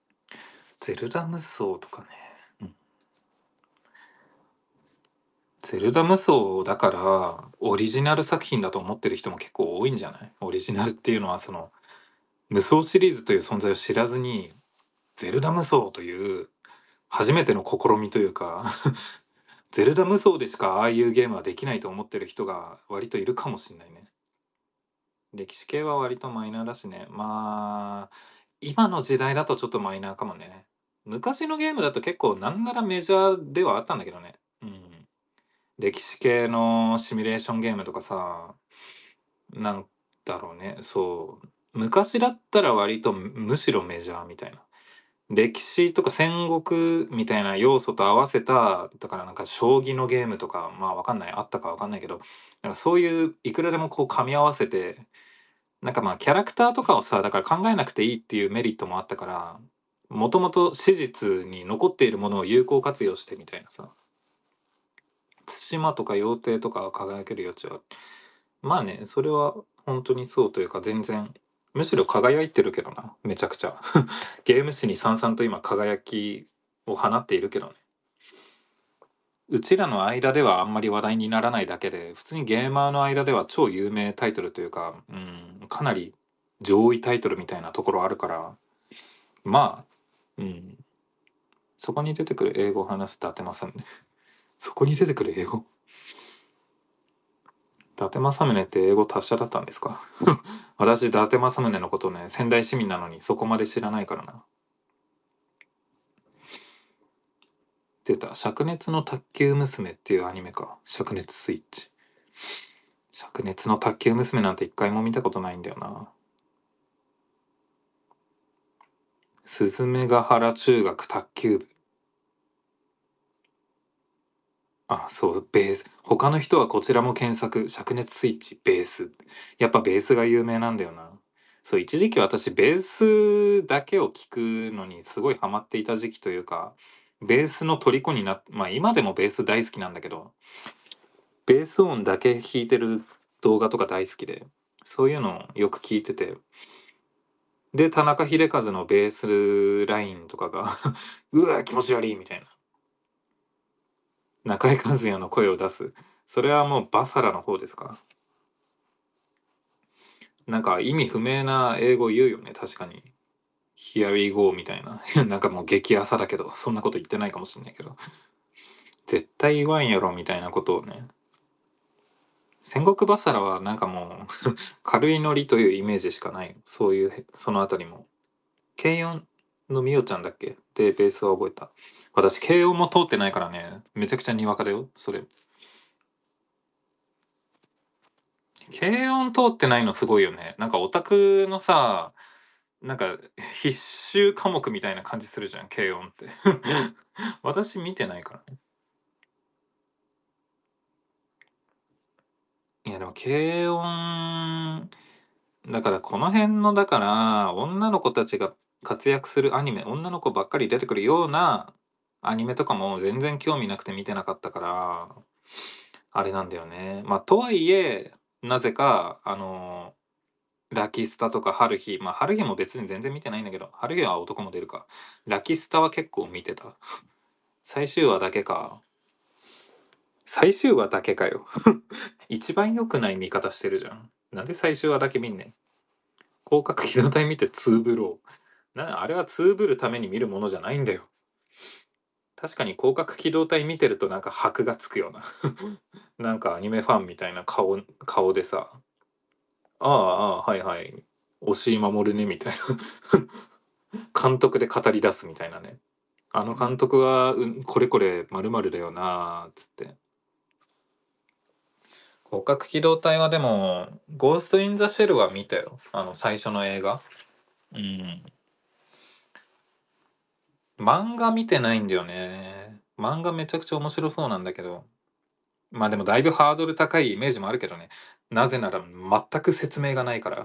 ゼルダ無双とかね。うん。 ゼルダ無双だからオリジナル作品だと思ってる人も結構多いんじゃない？オリジナルっていうのはその無双シリーズという存在を知らずにゼルダ無双という初めての試みというかゼルダ無双でしかああいうゲームはできないと思ってる人が割といるかもしんないね。歴史系は割とマイナーだしね。まあ、今の時代だとちょっとマイナーかもね。昔のゲームだと結構なんならメジャーではあったんだけどね。うん。歴史系のシミュレーションゲームとかさ、なんだろうね、そう、昔だったら割とむしろメジャーみたいな。歴史とか戦国みたいな要素と合わせた、だからなんか将棋のゲームとか、まあ、わかんない、あったかわかんないけど、なんかそういういくらでもこう噛み合わせて、なんかまあキャラクターとかをさ、だから考えなくていいっていうメリットもあったから、もともと史実に残っているものを有効活用してみたいなさ、対馬とか羊蹄とかは輝ける余地はある。まあね、それは本当にそうというか、全然、むしろ輝いてるけどな、めちゃくちゃ。ゲーム史にさんさんと今輝きを放っているけどね。うちらの間ではあんまり話題にならないだけで、普通にゲーマーの間では超有名タイトルというか、かなり上位タイトルみたいなところあるから、まあ、うん、そこに出てくる英語を話す伊達政宗。そこに出てくる英語伊達政宗って英語達者だったんですか？私、伊達政宗のことね、仙台市民なのにそこまで知らないからな。出た。灼熱の卓球娘っていうアニメか。灼熱スイッチ。灼熱の卓球娘なんて一回も見たことないんだよな。スズメヶ原中学卓球部。あ、そう、ベース。他の人はこちらも検索。灼熱スイッチ、ベース。やっぱベースが有名なんだよな。そう、一時期私、ベースだけを聞くのにすごいハマっていた時期というか、ベースの虜になっまあ今でもベース大好きなんだけど、ベース音だけ弾いてる動画とか大好きで、そういうのをよく聞いてて、で、田中秀和のベースラインとかがうわ、気持ち悪いみたいな。中井和也の声を出す。それはもうバサラの方ですか？なんか意味不明な英語言うよね、確かに。Here we go みたいな。なんかもう激浅だけど、そんなこと言ってないかもしんないけど。絶対言わんやろみたいなことをね。戦国バサラはなんかもう軽いノリというイメージしかない。そういう、そのあたりも。軽音のみおちゃんだっけで、ベースは覚えた。私、軽音も通ってないからね、めちゃくちゃにわかだよ、それ。軽音通ってないのすごいよね。なんかオタクのさ、なんか必修科目みたいな感じするじゃん、軽音って。私見てないからね。いやでも軽音、だからこの辺の、だから、女の子たちが活躍するアニメ、女の子ばっかり出てくるようなアニメとかも全然興味なくて見てなかったから、あれなんだよね。まあ、とはいえ、なぜか、ラキスタとか春日、まあ、春日も別に全然見てないんだけど、春日は男も出るか。ラキスタは結構見てた。最終話だけか。最終話だけかよ。一番良くない見方してるじゃん。なんで最終話だけ見んねん。広角機動隊見てツーブロー。あれはツーブるために見るものじゃないんだよ。確かに広角機動隊見てるとなんか箔がつくような。なんかアニメファンみたいな顔でさ、ああ、ああ、はいはい。押井守ね、みたいな。監督で語り出すみたいなね。あの監督は、これこれ〇〇だよな、つって。広角機動隊はでも、ゴースト・イン・ザ・シェルは見たよ。最初の映画。うん。漫画見てないんだよね。漫画めちゃくちゃ面白そうなんだけど。まあでもだいぶハードル高いイメージもあるけどね。なぜなら全く説明がないから。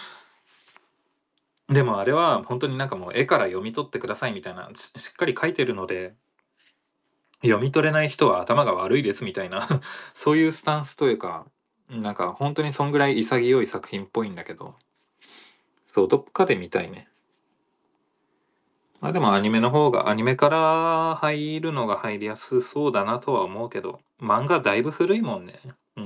でもあれは本当になんかもう絵から読み取ってくださいみたいな、しっかり書いてるので、読み取れない人は頭が悪いですみたいなそういうスタンスというか、なんか本当にそんぐらい潔い作品っぽいんだけど、そう、どっかで見たいね。 まあでもアニメの方が、アニメから入るのが入りやすそうだなとは思うけど、漫画だいぶ古いもんね。うん。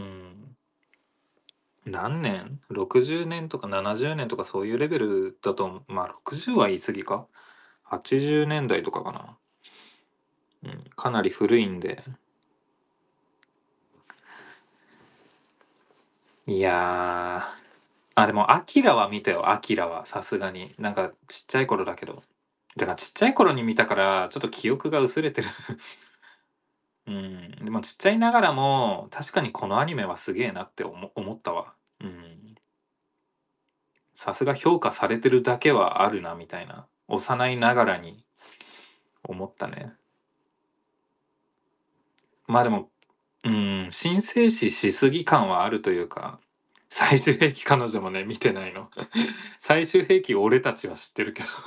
何年 ?60 年とか70年とかそういうレベルだと、まあ60は言い過ぎか。80年代とかかな。うん、かなり古いんで。いやー、あ、でも、アキラは見たよ、アキラは、さすがに。なんか、ちっちゃい頃だけど。だからちっちゃい頃に見たから、ちょっと記憶が薄れてる。うん。でもちっちゃいながらも、確かにこのアニメはすげえなって思ったわ。うん。さすが評価されてるだけはあるなみたいな。幼いながらに思ったね。まあでも、うん、神聖視しすぎ感はあるというか、最終兵器彼女もね、見てないの。最終兵器俺たちは知ってるけど。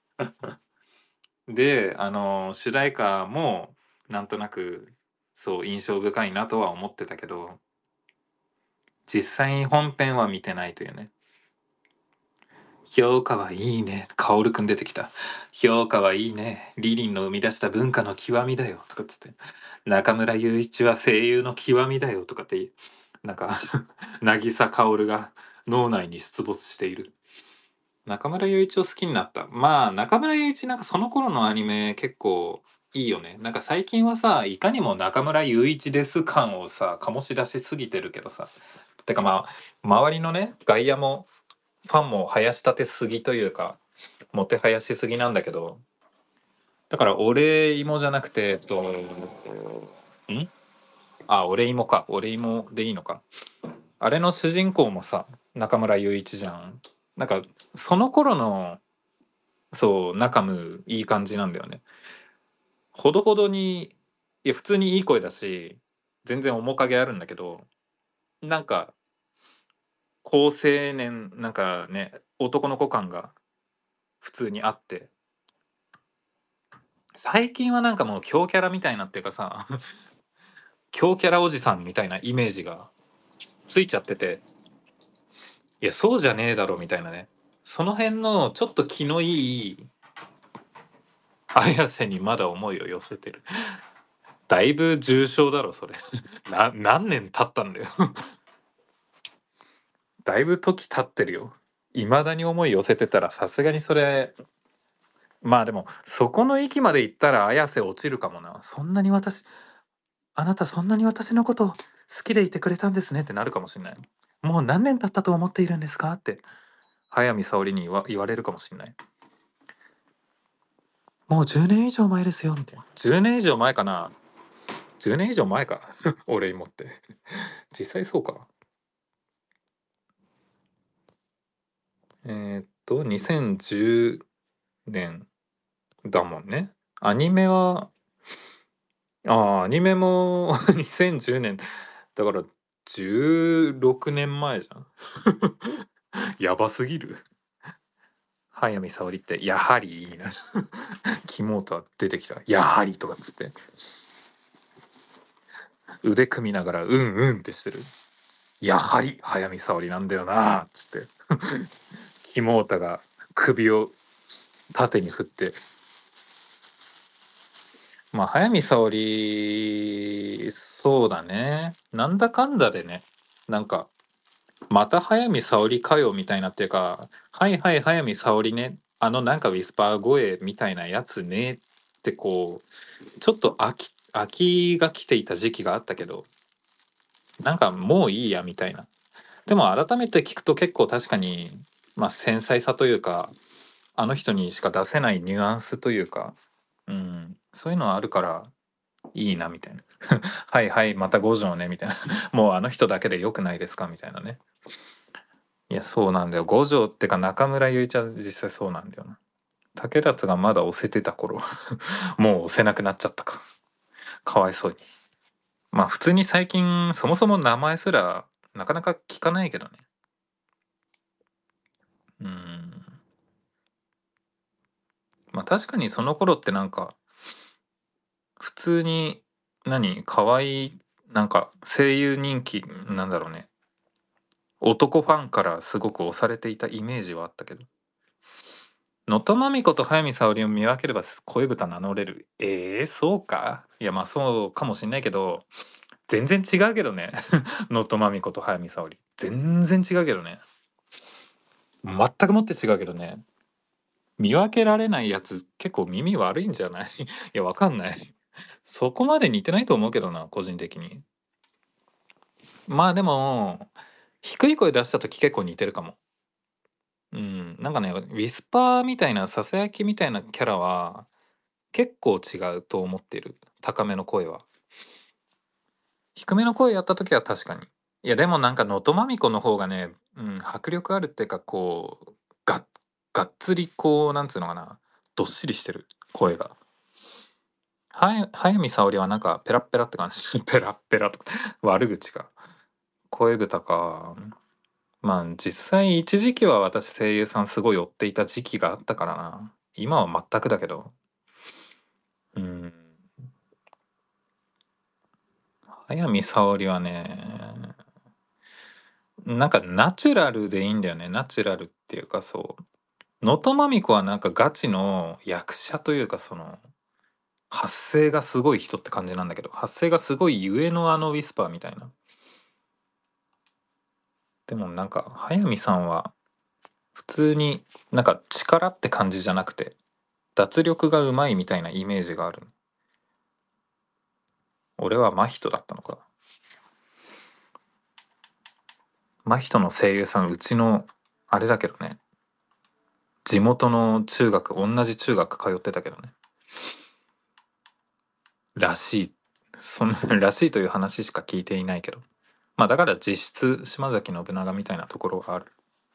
で、主題歌もなんとなく、そう、印象深いなとは思ってたけど、実際に本編は見てないというね。評価はいいね。カオルくん出てきた。評価はいいね。リリンの生み出した文化の極みだよ。とかっつって。中村雄一は声優の極みだよ。とかって、なんか渚カオルが脳内に出没している。中村雄一を好きになった。まあ、中村雄一なんかその頃のアニメ結構いいよね。なんか最近はさ、いかにも中村雄一です感をさ、醸し出しすぎてるけどさ。てかまあ、周りのね、外野もファンも生やし立てすぎというか、もてはやしすぎなんだけど、だから俺芋じゃなくて、んあ、俺芋か。俺芋でいいのか。あれの主人公もさ、中村雄一じゃん。なんか、その頃のそう、中ムいい感じなんだよね。ほどほどに、いや、普通にいい声だし、全然面影あるんだけど、なんか、好青年、なんかね、男の子感が普通にあって、最近はなんかもう強キャラみたいなっていうかさ、強キャラおじさんみたいなイメージがついちゃってて、いや、そうじゃねえだろみたいなね。その辺のちょっと気のいい綾瀬にまだ思いを寄せてる。だいぶ重症だろ、それ。何年経ったんだよ。だいぶ時経ってるよ。未だに思い寄せてたらさすがにそれ、まあでも、そこの域まで行ったら綾瀬落ちるかもな。あなたそんなに私のこと好きでいてくれたんですねってなるかもしれない。もう何年経ったと思っているんですかって、早見沙織に言われるかもしれない。もう10年以上前ですよみたいな。10年以上前かな。10年以上前か。俺にもって。実際そうか。2010年だもんね。アニメは、アニメも2010年だから16年前じゃん。やばすぎる。早見沙織ってやはりいいな。キモータ出てきた。やはりとかっつって腕組みながらうんうんってしてる。やはり早見沙織なんだよなっつって。キモータが首を縦に振って、まあ早見沙織そうだね。なんだかんだでね、なんかまた早見沙織かよみたいなっていうか、はいはい早見沙織ね、なんかウィスパー声みたいなやつねってこう、ちょっと飽きが来ていた時期があったけど、なんかもういいやみたいな。でも改めて聞くと結構確かに、まあ繊細さというか、あの人にしか出せないニュアンスというか、うん、そういうのはあるからいいなみたいな。はいはい、また五条ねみたいな。もうあの人だけでよくないですかみたいなね。いや、そうなんだよ。五条ってか中村祐一は実際そうなんだよな。竹達がまだ押せてた頃、もう押せなくなっちゃったか。かわいそうに。まあ普通に最近そもそも名前すらなかなか聞かないけどね。うん。まあ確かにその頃ってなんか普通に可愛いなんか声優人気なんだろうね。男ファンからすごく押されていたイメージはあったけど。 能登まみこと速水沙織を見分ければ声豚名乗れる。そうか？いや、まあ、そうかもしんないけど、全然違うけどね。能登まみこと速水沙織。全然違うけどね。全くもって違うけどね。見分けられないやつ、結構耳悪いんじゃない？いや、わかんない。そこまで似てないと思うけどな、個人的に。まあ、でも、低い声出した時結構似てるかも。うん、なんかね、ウィスパーみたいな、ささやきみたいなキャラは、結構違うと思ってる。高めの声は。低めの声やった時は確かに。いや、でもなんか能登まみこの方がね、迫力あるっていうか、こう、がっつりこう、なんつうのかな、どっしりしてる、声が。速水沙織はなんかペラッペラって感じ。ペラッペラとか、悪口か。声豚か。まあ、実際一時期は私声優さんすごい追っていた時期があったからな。今は全くだけど。うん。速水沙織はね、なんかナチュラルでいいんだよね。ナチュラルっていうかそう。能登まみこはなんかガチの役者というかその、発声がすごい人って感じなんだけど、発声がすごいゆえのあのウィスパーみたいな。でもなんか、速水さんは普通になんか力って感じじゃなくて、脱力がうまいみたいなイメージがある。俺は真人だったのか。真人の声優さん、うちのあれだけどね。地元の中学、同じ中学通ってたけどね。らしい。そのらしいという話しか聞いていないけど。まあだから実質島崎信長みたいなところがある。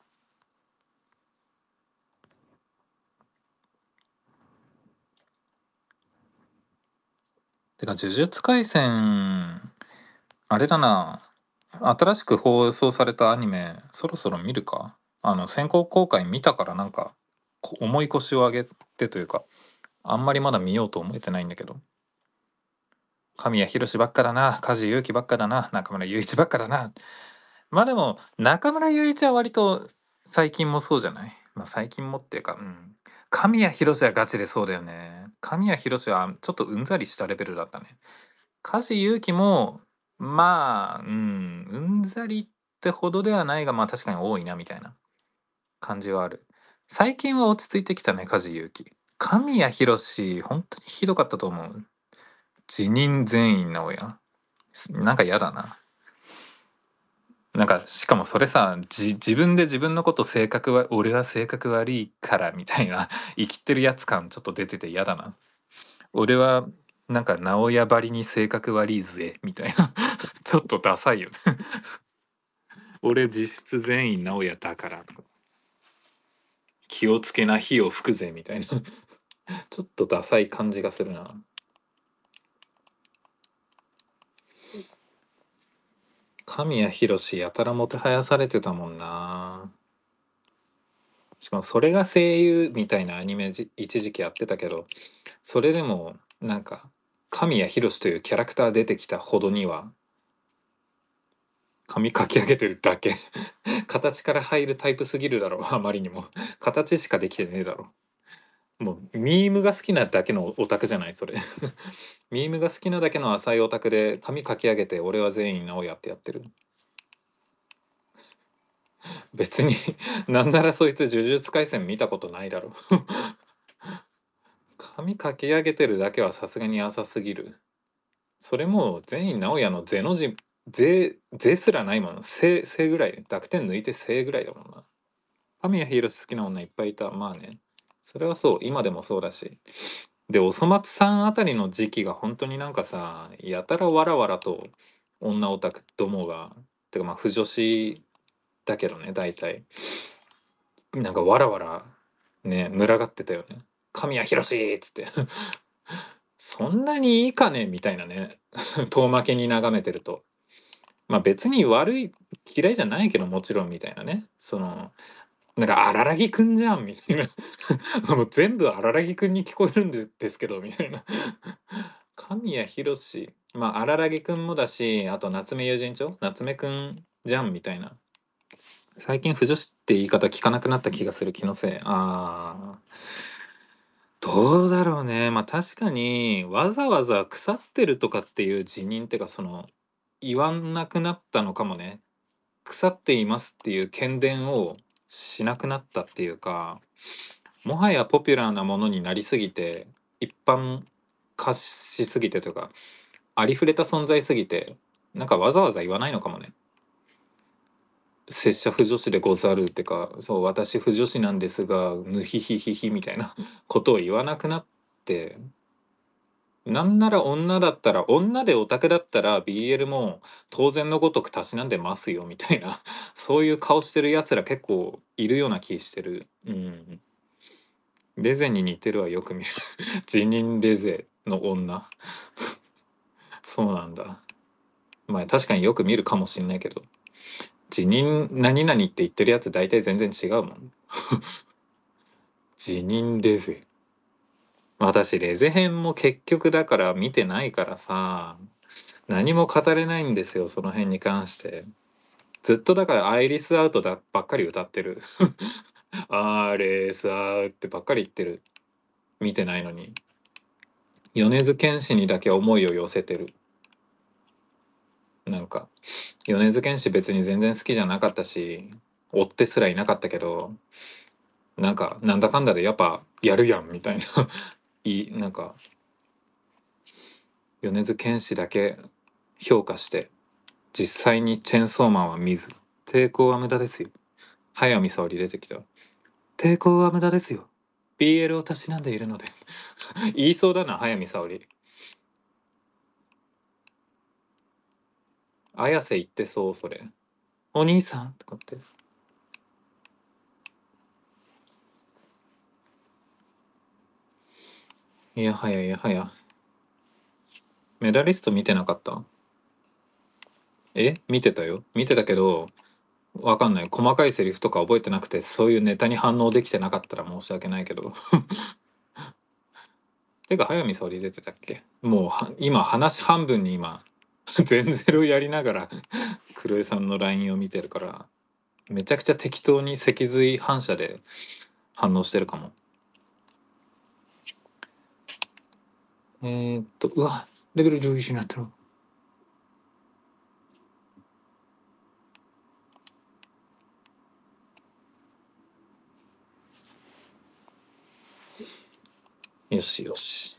てか呪術廻戦、あれだな。新しく放送されたアニメ、そろそろ見るか。先行公開見たからなんか、重い腰を上げてというか、あんまりまだ見ようと思えてないんだけど。神谷博史ばっかだな、梶裕貴ばっかだな、中村雄一ばっかだな。まあでも、中村雄一は割と最近もそうじゃない。まあ最近もっていうか、神谷博史はガチでそうだよね。神谷博史はちょっとうんざりしたレベルだったね。梶裕貴も、まあ、うんざりってほどではないが、まあ確かに多いなみたいな感じはある。最近は落ち着いてきたね、梶裕貴。神谷博史、本当にひどかったと思う。辞任全員直哉。なんか嫌だな。なんかしかもそれさ、自分で自分のこと性格は俺は性格悪いからみたいな生きてるやつ感ちょっと出てて嫌だな。俺はなんか直哉ばりに性格悪いぜみたいなちょっとダサいよね。俺実質全員直哉だからとか、気をつけな火を吹くぜみたいなちょっとダサい感じがするな。神谷博やたらもてはやされてたもんな。しかもそれが声優みたいなアニメ一時期やってたけど、それでもなんか神谷博というキャラクター出てきたほどには髪かき上げてるだけ形から入るタイプすぎるだろう、あまりにも形しかできてねえだろ。もうミームが好きなだけのオタクじゃないそれミームが好きなだけの浅いオタクで髪かき上げて俺は全員直哉ってやってる。別になんならそいつ呪術廻戦見たことないだろ髪かき上げてるだけはさすがに浅すぎる。それも全員直哉の「是」の字「是」すらないもん。「せ」ぐらい濁点抜いて「せ」ぐらいだもんな。神谷博好きな女いっぱいいた。まあね、それはそう、今でもそうだし。で、おそ松さんあたりの時期が本当になんかさ、やたらわらわらと女オタクどもが、てかまあ腐女子だけどね、大体。なんかわらわらね、群がってたよね。神谷博っつってそんなにいいかねみたいなね。遠巻きに眺めてると。まあ別に嫌いじゃないけどもちろんみたいなね。なんか荒木くんじゃんみたいな。もう全部荒木くんに聞こえるんですけどみたいな。神谷博史、まあ荒木くんもだし、あと夏目友人帳、夏目くんじゃんみたいな。 最近不女子って言い方聞かなくなった気がする、気のせい。ああ、どうだろうね。ま、確かに、わざわざ腐ってるとかっていう辞任ってか、言わなくなったのかもね。腐っていますっていう喧伝をしなくなったっていうか、もはやポピュラーなものになりすぎて、一般化しすぎてというか、ありふれた存在すぎて、なんかわざわざ言わないのかもね。拙者不女子でござるってか、そう、私不女子なんですが、ぬひひひひみたいなことを言わなくなって、なんなら女だったら、女でオタクだったら BL も当然のごとくたしなんでますよみたいな、そういう顔してるやつら結構いるような気してる。うん。レゼに似てるはよく見る。辞任レゼの女。そうなんだ。まあ確かによく見るかもしんないけど、辞任何々って言ってるやつ大体全然違うもん。辞任レゼ。私レゼ編も結局だから見てないからさ、何も語れないんですよ、その辺に関して。ずっとだからアイリスアウトだばっかり歌ってる。アーレスアウってばっかり言ってる。見てないのに。米津玄師にだけ思いを寄せてる。なんか、米津玄師別に全然好きじゃなかったし、追ってすらいなかったけど、なんか、なんだかんだでやっぱやるやんみたいな。なんか、米津玄師だけ評価して、実際にチェンソーマンは見ず、抵抗は無駄ですよ。早見沙織出てきた。抵抗は無駄ですよ。BL をたしなんでいるので。言いそうだな、早見沙織。綾瀬言ってそう、それ。お兄さんとかって。いやはやいやはや。メダリスト見てなかった？見てたよ。見てたけど、わかんない。細かいセリフとか覚えてなくて、そういうネタに反応できてなかったら申し訳ないけど。てか、早見沙織出てたっけ？もう今、話半分に今、全ゼロやりながら黒江さんの LINE を見てるから、めちゃくちゃ適当に脊髄反射で反応してるかも。うわ、レベル11になってる。よしよし。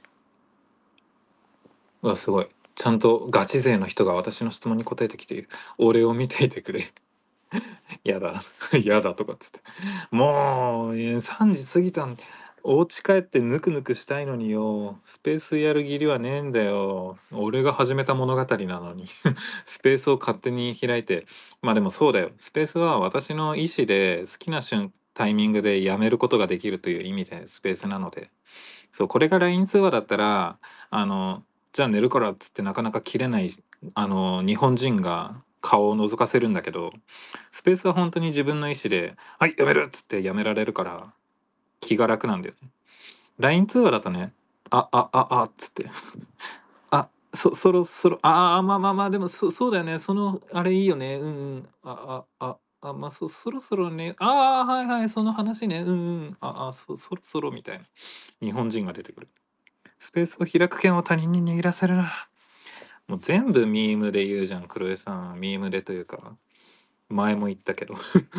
うわ、すごい。ちゃんとガチ勢の人が私の質問に答えてきている。俺を見ていてくれ。やだ。やだとかっつって。もう、3時過ぎたん。お家帰ってぬくぬくしたいのによ。スペースやる義理はねえんだよ。俺が始めた物語なのに。スペースを勝手に開いて。まあでもそうだよ。スペースは私の意思で好きなタイミングでやめることができるという意味でスペースなので。そう、これが LINE 通話だったら、じゃあ寝るからっつってなかなか切れない、日本人が顔を覗かせるんだけど、スペースは本当に自分の意思で、はい、やめるっつってやめられるから、気が楽なんだよね。LINE 通話だとね、っつって、そろそろ、まあまあまあ、でもそうだよね、あれいいよね、うんうん、まあ、そろそろね、はいはい、その話ね、うんうん、そろそろみたいな、日本人が出てくる。スペースを開く権を他人に握らせるな。もう全部ミームで言うじゃん、黒江さん。ミームでというか、前も言ったけど。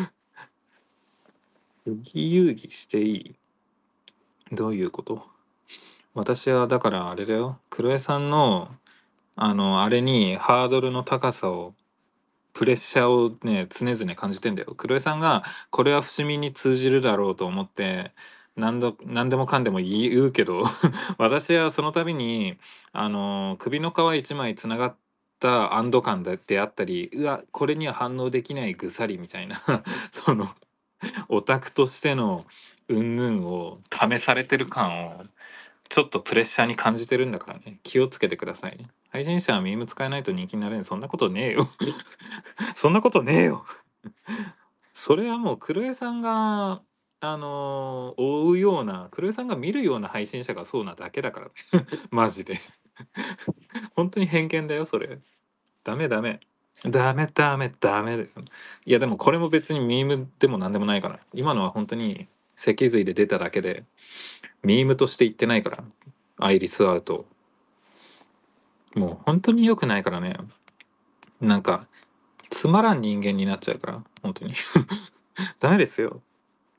遊戯していい？どういうこと？私はだからあれだよ。黒江さんの、あれにハードルの高さを、プレッシャーをね、常々感じてんだよ。黒江さんが、これは伏見に通じるだろうと思って、何でもかんでも言うけど、私はその度に、首の皮一枚つながった安堵感であったり、うわ、これには反応できないぐさりみたいな、その、オタクとしての云々を試されてる感をちょっとプレッシャーに感じてるんだからね。気をつけてくださいね。配信者はミーム使えないと人気になれん。そんなことねえよ。そんなことねえよ。それはもう黒江さんが、追うような、黒江さんが見るような配信者がそうなだけだからね。マジで。本当に偏見だよ、それ。ダメダメ。 ダメダメダメです。いやでもこれも別にミームでもなんでもないから。今のは本当に脊髄で出ただけで、ミームとして言ってないから。アイリスアウト。もう本当に良くないからね。なんか、つまらん人間になっちゃうから、本当に。ダメですよ。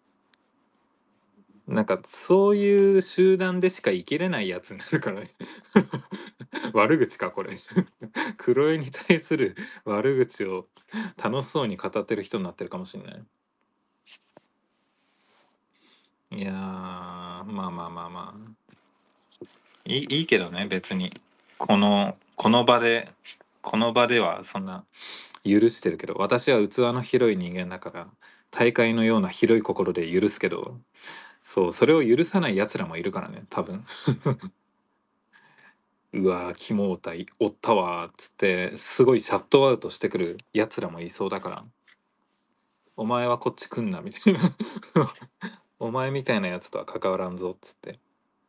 なんかそういう集団でしか生きれないやつになるからね。悪口かこれ。黒江に対する悪口を楽しそうに語ってる人になってるかもしれない。いやー、まあまあまあまあ。いいけどね、別に。この場ではそんな許してるけど、私は器の広い人間だから、大会のような広い心で許すけど、そう、それを許さない奴らもいるからね、多分。うわー、キモータイ、おったわーっつって、すごいシャットアウトしてくる奴らもいそうだから、お前はこっち来んな、みたいな。お前みたいなやつとは関わらんぞっつって。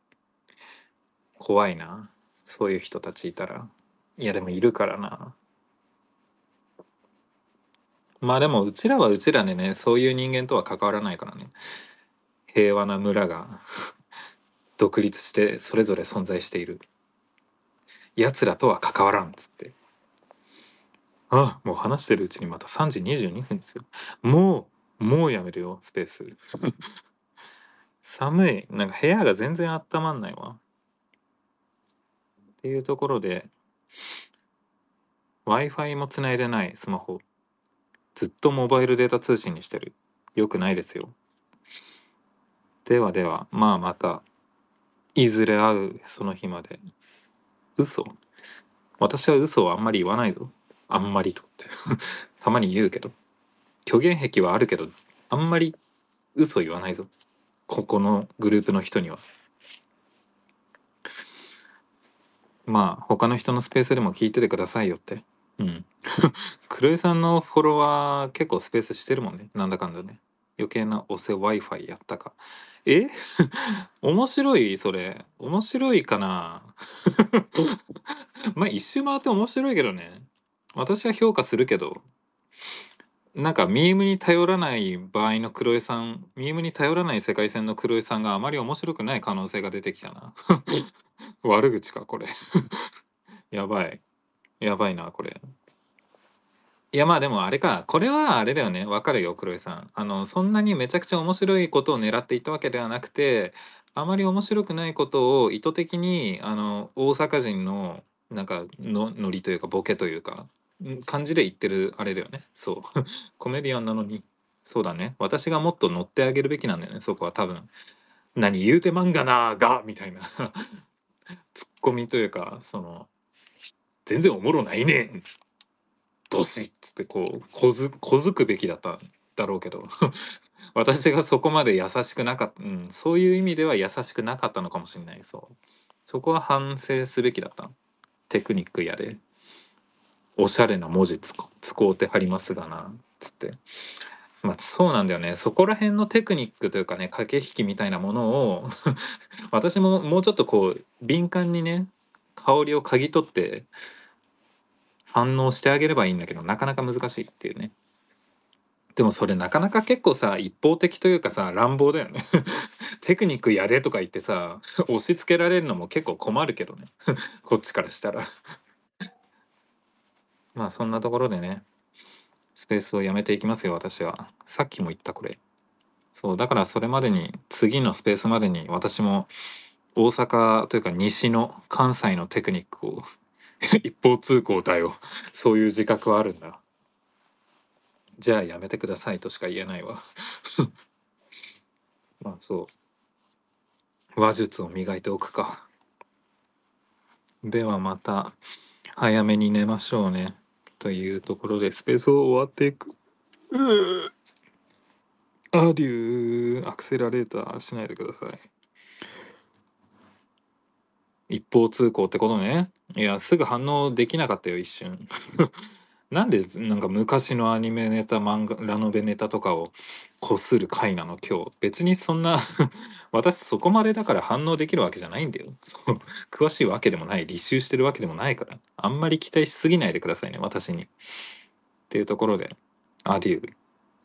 怖いな。そういう人たちいたら。いや、でもいるからな。まあでも、うちらはうちらでね、そういう人間とは関わらないからね。平和な村が独立してそれぞれ存在している。奴らとは関わらんっつって。あ、もう話してるうちにまた3時22分ですよ。もうやめるよ、スペース。寒い。なんか部屋が全然温まんないわ。っていうところで、Wi-Fi もつないでないスマホ。ずっとモバイルデータ通信にしてる。よくないですよ。ではでは、まあまた、いずれ会うその日まで。嘘私は嘘をあんまり言わないぞ。あんまりとって。たまに言うけど。虚言癖はあるけど、あんまり嘘言わないぞ。ここのグループの人には。まあ、他の人のスペースでも聞いててくださいよって。うん。黒井さんのフォロワー結構スペースしてるもんね。なんだかんだね。余計なお世 Wi-Fi やったか。え面白いそれ。面白いかな。まあ一周回って面白いけどね。私は評価するけど、なんかミームに頼らない場合の黒井さん、ミームに頼らない世界線の黒井さんがあまり面白くない可能性が出てきたな。悪口か、これ。やばい。やばいな、これ。いや、まあでもあれか、これはあれだよね、わかるよ、黒井さん。そんなにめちゃくちゃ面白いことを狙っていったわけではなくて、あまり面白くないことを意図的に、大阪人の、なんかノリというか、ボケというか、感じで言ってるあれだよね。そう。コメディアンなのに。そうだね。私がもっと乗ってあげるべきなんだよね、そこは多分。何言うてまんがなーが、みたいなツッコミというか、全然おもろないねん。どしっつってこう、こづくべきだっただろうけど、私がそこまで優しくなかった、うん、そういう意味では優しくなかったのかもしれない、そう。そこは反省すべきだった。テクニックやで、おしゃれな文字使うてはりますがな、つって。まあそうなんだよね。そこら辺のテクニックというかね、駆け引きみたいなものを私ももうちょっとこう、敏感にね、香りを嗅ぎ取って反応してあげればいいんだけど、なかなか難しいっていうね。でもそれなかなか結構さ、一方的というかさ、乱暴だよね。テクニックやれとか言ってさ、押し付けられるのも結構困るけどね。こっちからしたら。まあそんなところでね、スペースをやめていきますよ、私は。さっきも言ったこれ。そう、だからそれまでに、次のスペースまでに私も大阪というか西の関西のテクニックを一方通行だよ。そういう自覚はあるんだ。じゃあやめてくださいとしか言えないわ。まあそう。話術を磨いておくか。ではまた早めに寝ましょうね。というところでスペースを終わっていく。アデュー、アクセラレーターしないでください。一方通行ってことね。いや、すぐ反応できなかったよ、一瞬。なんでなんか昔のアニメネタ、漫画、ラノベネタとかをこする回なの、今日。別にそんな私そこまでだから反応できるわけじゃないんだよ。そう、詳しいわけでもない、履修してるわけでもないから。あんまり期待しすぎないでくださいね、私に。 っていうところで、アデュー。